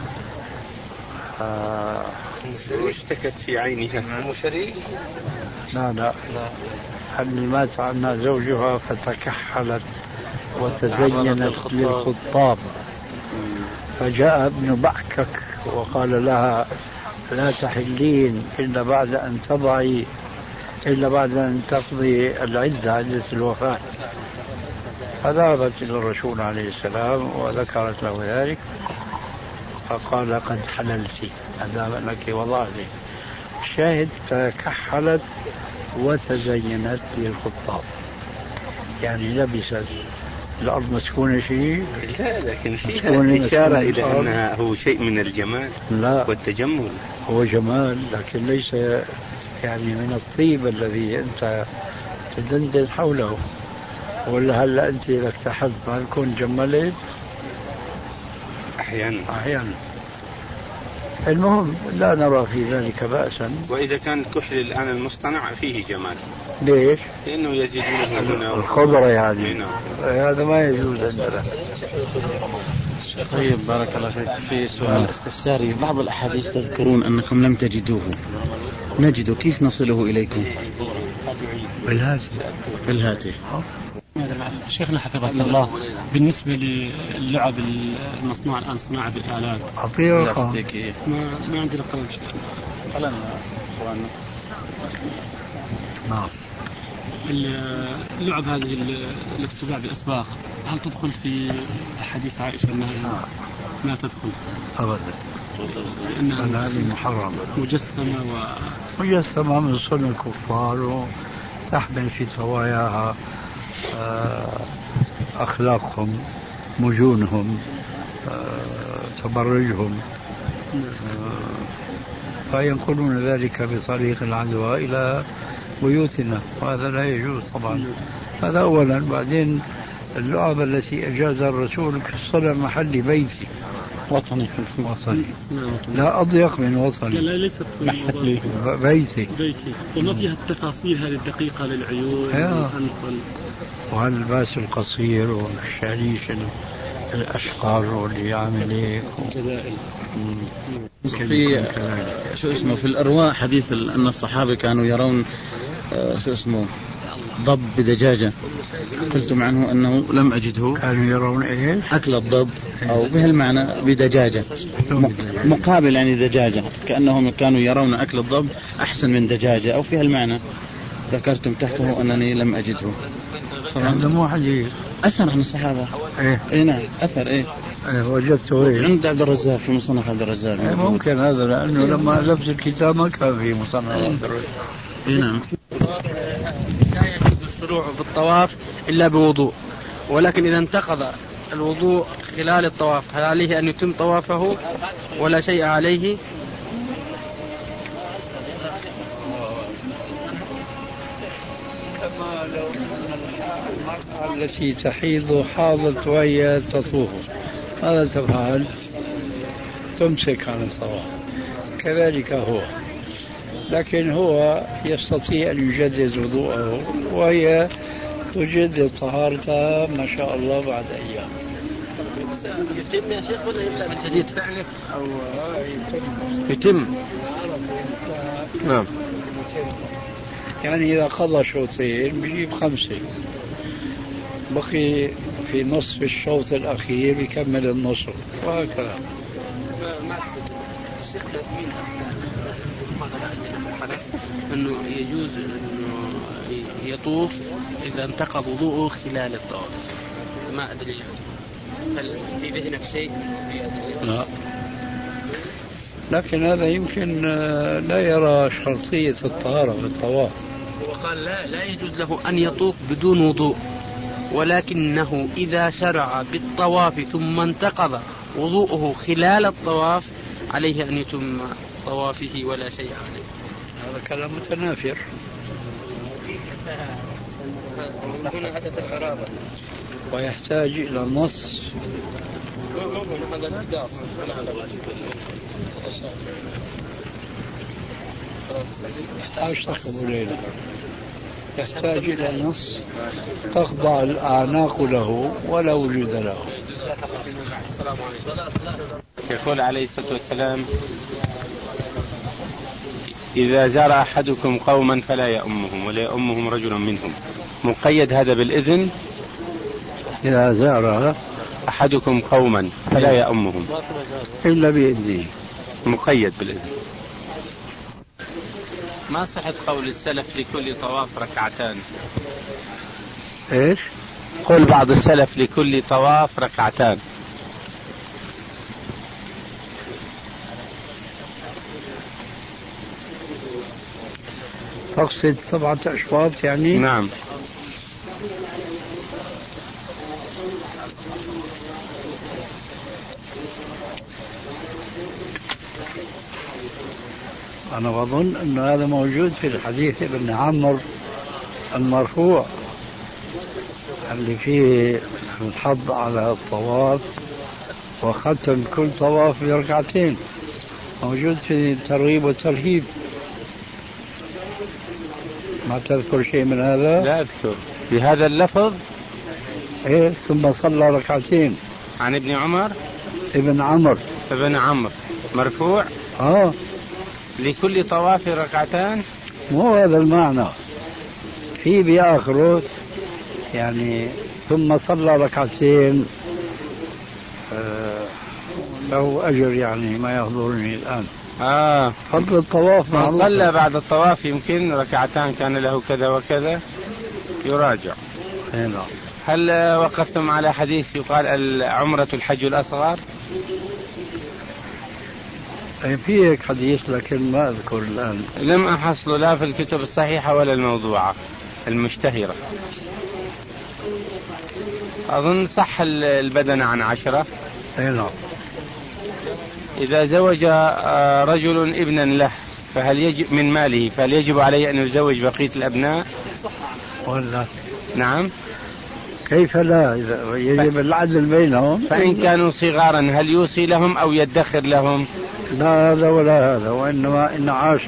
Speaker 11: اشتكت في عينها مشري؟
Speaker 3: لا اللي مات عنها زوجها فتكحلت وتزينت للخطاب، فجاء ابن بحكك وقال لها لا تحلين إلا بعد أن تقضي العدة، عدة الوفاة. فذهبت إلى الرسول عليه السلام وذكرت له ذلك، فقال قد حللت، هذا لك وضعتي. الشاهد تكحلت وتزينت للخطاب، يعني لبست الأرض مسكونة شيء،
Speaker 11: لا لكن فيها إشارة إلى أنها هو شيء من الجمال
Speaker 3: لا
Speaker 11: والتجمل.
Speaker 3: هو جمال لكن ليس يعني من الطيب الذي أنت تدندن حوله. ولا هلا أنت إذا اكتحلت ما تكون جملت؟ أحيانا. المهم لا نرى في ذلك بأسا.
Speaker 11: وإذا كان الكحل الآن المصطنع فيه جمال،
Speaker 3: ليش؟
Speaker 11: لأنه يزيدونه
Speaker 3: الخضرة يعني هذا ما يجوز عندنا.
Speaker 10: طيب بارك الله فيك. في سؤال استفساري، بعض الأحاديث تذكرون أنكم لم تجدوه، نجد، كيف نصله إليكم؟ بالهاتف.
Speaker 12: شيخنا حفظك الله، بالنسبة للعب المصنوعة الآن صناعة بالآلات، ما عندي رقم شيخنا.
Speaker 3: نعم.
Speaker 12: اللعب هذه التي تباع بالأسواق هل تدخل في حديث عائشة أنها ما تدخل؟
Speaker 3: أبدا، لأنها هذه محرمة، مجسمة من صنع الكفار، وتحمل في طواياها أخلاقهم، مجونهم، تبرجهم، فينقلون ذلك بطريق العدوى إلى بيوتنا، وهذا لا يجوز طبعا. هذا أولا. بعدين اللعبة التي أجاز الرسول كالصلاة محل بيتي، وطني لا أضيق من وطني،
Speaker 12: لا ليست
Speaker 3: بيتي،
Speaker 12: وما فيها التفاصيل هذه الدقيقة للعيون
Speaker 3: واللباس القصير والشاليش الأشقر واللي يعمل هيك.
Speaker 10: في في الأرواح حديث أن الصحابة كانوا يرون ضب بدجاجة، قلتم عنه أنه لم أجده.
Speaker 3: كانوا يرون إيه؟
Speaker 10: أكل الضب، أو بهالمعنى بدجاجة مقابل يعني دجاجة، كأنهم كانوا يرون أكل الضب أحسن من دجاجة، أو في هالمعنى ذكرتم تحته أنني لم أجده.
Speaker 3: هذا مو حديث،
Speaker 10: أثر عن الصحابة. إيه نعم أثر.
Speaker 3: وجدته
Speaker 10: عند عبد الرزاق في مصنف عبد الرزاق.
Speaker 3: ممكن هذا، لأنه لما ألفت الكتاب ما كان في مصنف عبد الرزاق.
Speaker 10: نعم.
Speaker 13: لا يجوز الشروع بالطواف إلا بوضوء، ولكن إذا انتقض الوضوء خلال الطواف هل عليه أن يتم طوافه ولا شيء عليه؟
Speaker 3: كما لو المرأة التي تحيض حاضت وهي تطوف، ماذا تفعل؟ تمسك عن الطواف، كذلك هو، لكن هو يستطيع أن يجدد وضوءه وهي تجدد طهارتها ما شاء الله بعد أيام.
Speaker 13: يتم يا شيخ ولا يبدأ من جديد فعله أو يتم؟
Speaker 3: نعم. يعني إذا قضى شوطين بيجيب 5، بقي في نصف الشوط الأخير يكمل النصف، وهكذا.
Speaker 13: مرحلة أنه يجوز أنه يطوف إذا انتقض وضوءه خلال الطواف. ما أدري هل في ذهنك شيء في أدري؟
Speaker 3: لا، لكن هذا يمكن لا يرى شرطية الطهارة في الطواف.
Speaker 13: وقال لا يجوز له أن يطوف بدون وضوء، ولكنه إذا شرع بالطواف ثم انتقض وضوءه خلال الطواف عليه أن يتم طوافه ولا شيء عليه.
Speaker 3: هذا كلام متنافر.
Speaker 13: هنا أتت الغرابة
Speaker 3: ويحتاج إلى نص. يحتاج إلى نص تخضع الأعناق له ولا وجود له.
Speaker 11: يقول عليه الصلاة والسلام: إذا زار أحدكم قوما فلا يؤمهم ولا يؤمهم رجل منهم. مقيد هذا بالإذن؟
Speaker 3: إذا زار
Speaker 11: أحدكم قوما فلا يؤمهم
Speaker 3: إلا بإذنه.
Speaker 11: مقيد بالإذن.
Speaker 13: ما صحة قول السلف لكل طواف ركعتان؟
Speaker 3: إيش؟
Speaker 11: قول بعض السلف لكل طواف ركعتان.
Speaker 3: تقصد 7 أشواط يعني؟
Speaker 11: نعم.
Speaker 3: أنا بظن أن هذا موجود في الحديث ابن عمرو المرفوع اللي فيه الحض على الطواف وختم كل طواف بركعتين، موجود في الترغيب والترهيب. ما تذكر شيء من هذا؟
Speaker 11: لا أذكر بهذا اللفظ.
Speaker 3: إيه، ثم صلى ركعتين.
Speaker 11: عن ابن عمر؟
Speaker 3: ابن عمرو
Speaker 11: مرفوع. لكل طواف ركعتان.
Speaker 3: مو هذا المعنى، في بآخره يعني ثم صلى ركعتين له أجر، يعني ما يحضرني الآن. فضل الطواف
Speaker 11: من صلى بعد الطواف يمكن ركعتان كان له كذا وكذا، يراجع. هل وقفتم على حديث يقال عمرة الحج الأصغر؟
Speaker 3: في هيك حديث لكن ما أذكر الآن.
Speaker 11: لم أحصل لا في الكتب الصحيحة ولا الموضوعة المشتهرة. أظن صح البدن عن 10.
Speaker 3: نعم.
Speaker 11: إذا زوج رجل ابنا له فهل يجب من ماله فهل يجب عليه أن يزوج بقية الأبناء؟
Speaker 3: ولا
Speaker 11: نعم.
Speaker 3: كيف لا؟ إذا يجب العدل بينهم.
Speaker 11: فإن كانوا صغارا هل يوصي لهم أو يدخر لهم؟
Speaker 3: لا هذا ولا هذا، وإنما إن عاش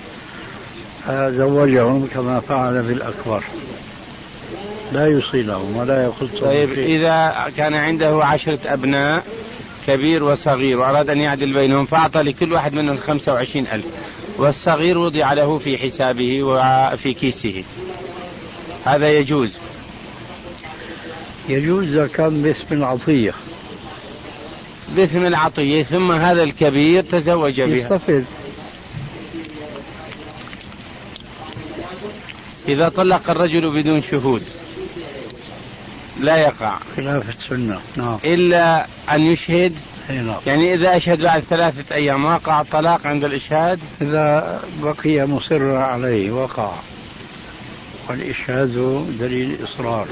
Speaker 3: زوجهم كما فعل بالأكبر، لا يوصي لهم ولا يخصهم.
Speaker 11: طيب إذا كان عنده 10 أبناء كبير وصغير وأراد أن يعدل بينهم فأعطى لكل واحد منهم 25,000 والصغير وضع له في حسابه وفي كيسه، هذا يجوز؟
Speaker 3: يجوز إذا كان باسم العطية.
Speaker 11: باسم العطية ثم هذا الكبير تزوج بها.
Speaker 3: يستفيد.
Speaker 11: إذا طلق الرجل بدون شهود لا يقع
Speaker 3: خلاف السنة. نعم.
Speaker 11: إلا أن يشهد.
Speaker 3: نعم.
Speaker 11: يعني إذا أشهد بعد 3 أيام وقع الطلاق عند الإشهاد.
Speaker 3: إذا بقي مصرا عليه وقع، والإشهاد دليل إصرار.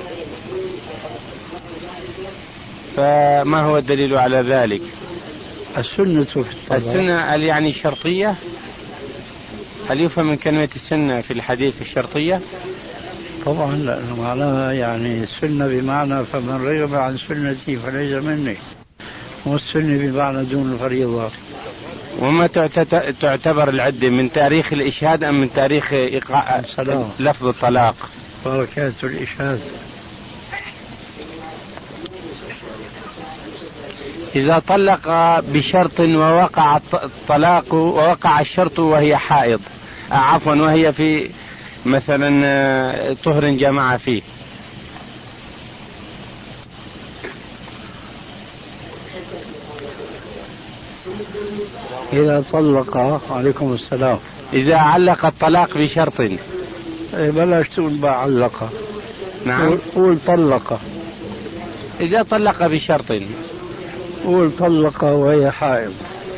Speaker 11: فما هو الدليل على ذلك؟
Speaker 3: السنة في الطلاق.
Speaker 11: السنة يعني الشرطية؟ هل يفهم من كلمة السنة في الحديث الشرطية؟
Speaker 3: طبعا، لأنه معناها يعني السنة بمعنى فمن رغب عن سنتي فليس مني، والسنة بمعنى دون الفريضة.
Speaker 11: وما تعتبر العدة من تاريخ الإشهاد أم من تاريخ إيقاع لفظ الطلاق؟
Speaker 3: بركات الإشهاد.
Speaker 11: إذا طلق بشرط ووقع الطلاق ووقع الشرط وهي حائض، عفوا وهي في مثلا طهر جمع فيه،
Speaker 3: إذا طلق، عليكم السلام،
Speaker 11: إذا علق الطلاق بشرط.
Speaker 3: بلاش تقول بعلق.
Speaker 11: نعم.
Speaker 3: قول طلق.
Speaker 11: إذا طلق بشرط.
Speaker 3: قول طلق وهي حائض.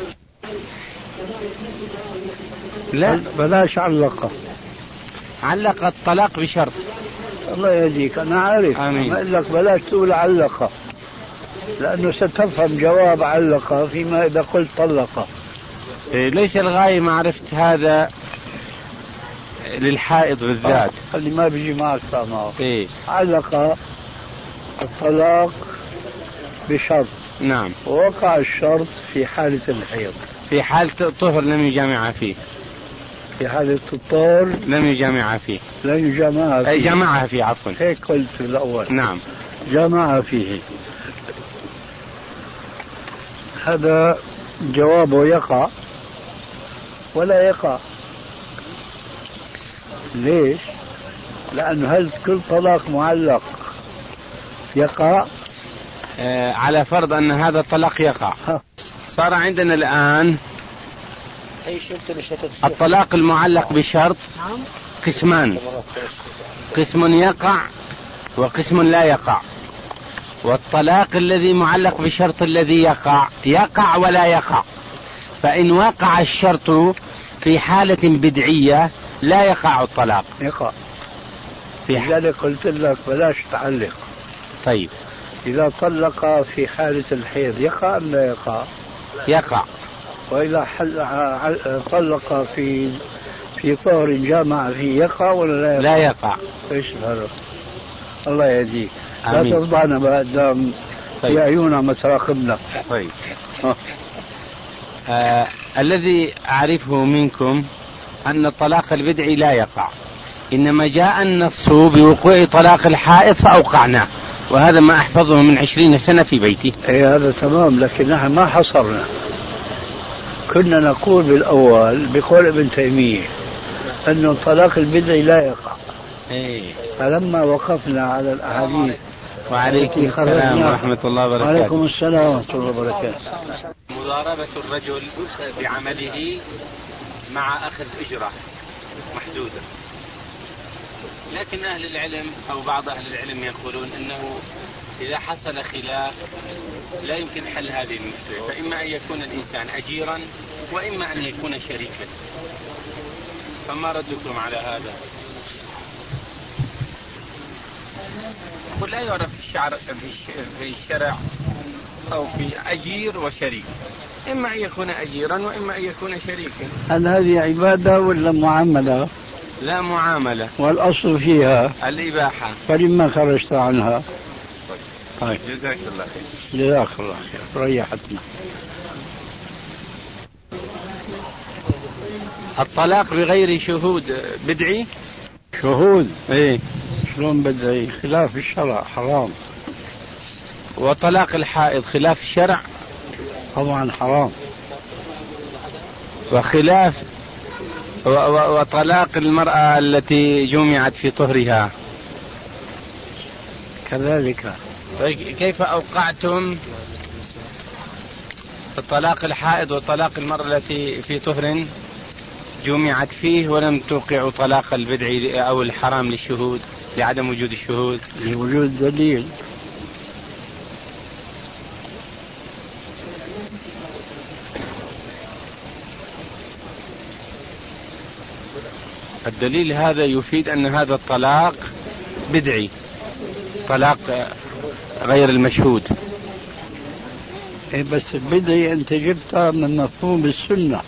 Speaker 11: لا
Speaker 3: بلاش علق.
Speaker 11: علق الطلاق بشرط.
Speaker 3: الله يهديك أنا عارف.
Speaker 11: آمين.
Speaker 3: ما لك بلاش تقول علق، لأنه ستفهم جواب علق فيما إذا قلت طلق.
Speaker 11: ليس الغاية معرفة هذا للحائض بالذات.
Speaker 3: اللي ما بيجي معك فهمه.
Speaker 11: إيه؟
Speaker 3: علق الطلاق بشرط.
Speaker 11: نعم.
Speaker 3: ووقع الشرط في حالة الحيض.
Speaker 11: في حالة الطهر لم يجامع فيه.
Speaker 3: في حالة الطهر
Speaker 11: لم يجامع فيه.
Speaker 3: لم يجامع فيه.
Speaker 11: أي جامعها فيه عفوا.
Speaker 3: هيك قلت في الأول.
Speaker 11: نعم.
Speaker 3: جامع فيه. هذا جوابه يقع ولا يقع. ليش؟ لأنه هل كل طلاق معلق يقع؟
Speaker 11: على فرض أن هذا الطلاق يقع. صار عندنا الآن الطلاق المعلق بشرط قسمان، قسم يقع وقسم لا يقع. والطلاق الذي معلق بشرط الذي يقع ولا يقع. فإن وقع الشرط في حالة بدعية لا يقع الطلاق.
Speaker 3: يقع. لذلك قلت لك بلاش تعلق.
Speaker 11: طيب
Speaker 3: إذا طلق في حالة الحيض يقع أم لا يقع؟
Speaker 11: يقع.
Speaker 3: وإذا طلق في طهر جامع فيه يقع ولا لا يقع؟
Speaker 11: لا يقع.
Speaker 3: ايش هذا؟ الله يهديك. لا
Speaker 11: آمين.
Speaker 3: تفضحنا بقدام.
Speaker 11: طيب.
Speaker 3: في عيوننا متراقبنا.
Speaker 11: طيب. الذي أعرفه منكم أن الطلاق البدعي لا يقع، إنما جاء النص بوقوع طلاق الحائض فأوقعناه، وهذا ما أحفظه من 20 سنة في بيتي.
Speaker 3: إيه هذا تمام، لكن نحن ما حصرنا. كنا نقول بالأول بقول ابن تيمية أن الطلاق البدعي لا يقع.
Speaker 11: إيه.
Speaker 3: فلما وقفنا على الأحاديث.
Speaker 11: وعليكم السلام ورحمة الله وبركاته.
Speaker 3: وعليكم السلام ورحمة الله وبركاته.
Speaker 11: مضاربة الرجل بعمله مع أخذ أجرة محدودة، لكن أهل العلم أو بعض أهل العلم يقولون أنه إذا حصل خلاف لا يمكن حل هذه المشكلة، فإما أن يكون الإنسان أجيرا وإما أن يكون شريكا. فما ردكم على هذا؟ لا يعرف في الشرع أو في أجير وشريك، إما أن يكون أجيرا وإما أن يكون شريكا.
Speaker 3: هل هذه عبادة ولا معاملة؟
Speaker 11: لا معاملة،
Speaker 3: والأصل فيها
Speaker 11: الإباحة.
Speaker 3: فلما خرجت عنها؟
Speaker 11: طيب. جزاك الله خير.
Speaker 3: جزاك الله خير، ريحتنا.
Speaker 11: الطلاق بغير شهود بدعي؟
Speaker 3: شهود؟
Speaker 11: ايه.
Speaker 3: شلون بدعي؟ خلاف الشرع، حرام.
Speaker 11: وطلاق الحائض خلاف الشرع؟
Speaker 3: طبعا حرام.
Speaker 11: وخلاف وطلاق المرأة التي جمعت في طهرها
Speaker 3: كذلك.
Speaker 11: كيف أوقعتم طلاق الحائض وطلاق المرأة التي في طهر جمعت فيه ولم توقعوا طلاق البدعي أو الحرام للشهود لعدم وجود الشهود؟
Speaker 3: لوجود دليل.
Speaker 11: الدليل هذا يفيد أن هذا الطلاق بدعي، طلاق غير المشهود.
Speaker 3: إيه بس البدعي أنت جبتها من مفهوم السنة،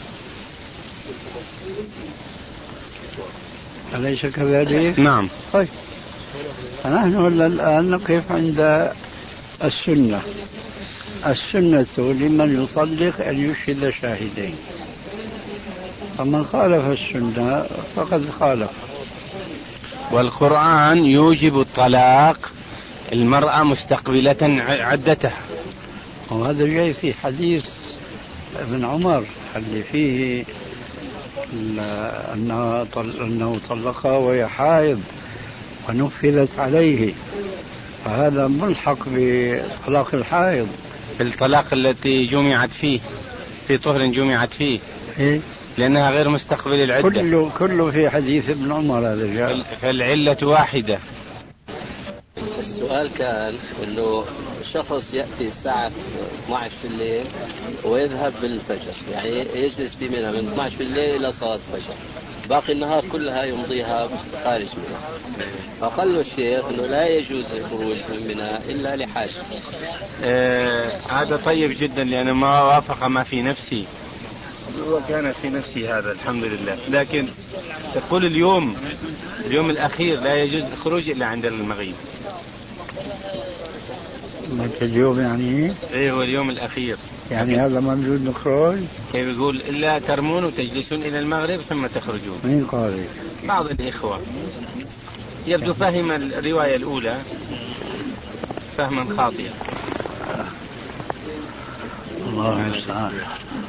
Speaker 3: أليس كذلك؟
Speaker 11: نعم.
Speaker 3: طيب نحن الآن نقف عند السنة. السنة لمن يطلق أن يشهد شاهدين، فمن خالف السنة فقد خالف.
Speaker 11: والقرآن يوجب الطلاق المرأة مستقبلة عدتها،
Speaker 3: وهذا جاي في حديث ابن عمر اللي فيه أنه طلقها وهي حائض ونفذت عليه، فهذا ملحق بطلاق الحائض.
Speaker 11: بالطلاق التي جمعت فيه في طهر جمعت فيه.
Speaker 3: إيه؟
Speaker 11: لأنها غير مستقبل العدة.
Speaker 3: كله في حديث ابن عمر هذا جاء.
Speaker 11: فالعلة واحدة.
Speaker 14: السؤال كان انه شخص ياتي الساعه 12 في الليل ويذهب بالفجر، يعني يجلس بمنى من 12 في الليل الى صلاه الفجر، باقي النهار كلها يمضيها خارج منى. فقال له الشيخ انه لا يجوز الخروج من منى الا لحاجه.
Speaker 11: هذا طيب جدا، لأنه ما وافق ما في نفسي وكان في نفسي هذا الحمد لله. لكن تقول اليوم الأخير لا يجوز الخروج إلا عند المغيب.
Speaker 3: اليوم يعني
Speaker 11: ايه هو اليوم الأخير،
Speaker 3: يعني هذا ممنوع نخرج.
Speaker 11: كيف يقول إلا ترمون وتجلسون إلى المغرب ثم تخرجون.
Speaker 3: مين قال؟
Speaker 11: بعض الإخوة يبدو فهم الرواية الأولى فهما خاطئا.
Speaker 3: الله المستعان.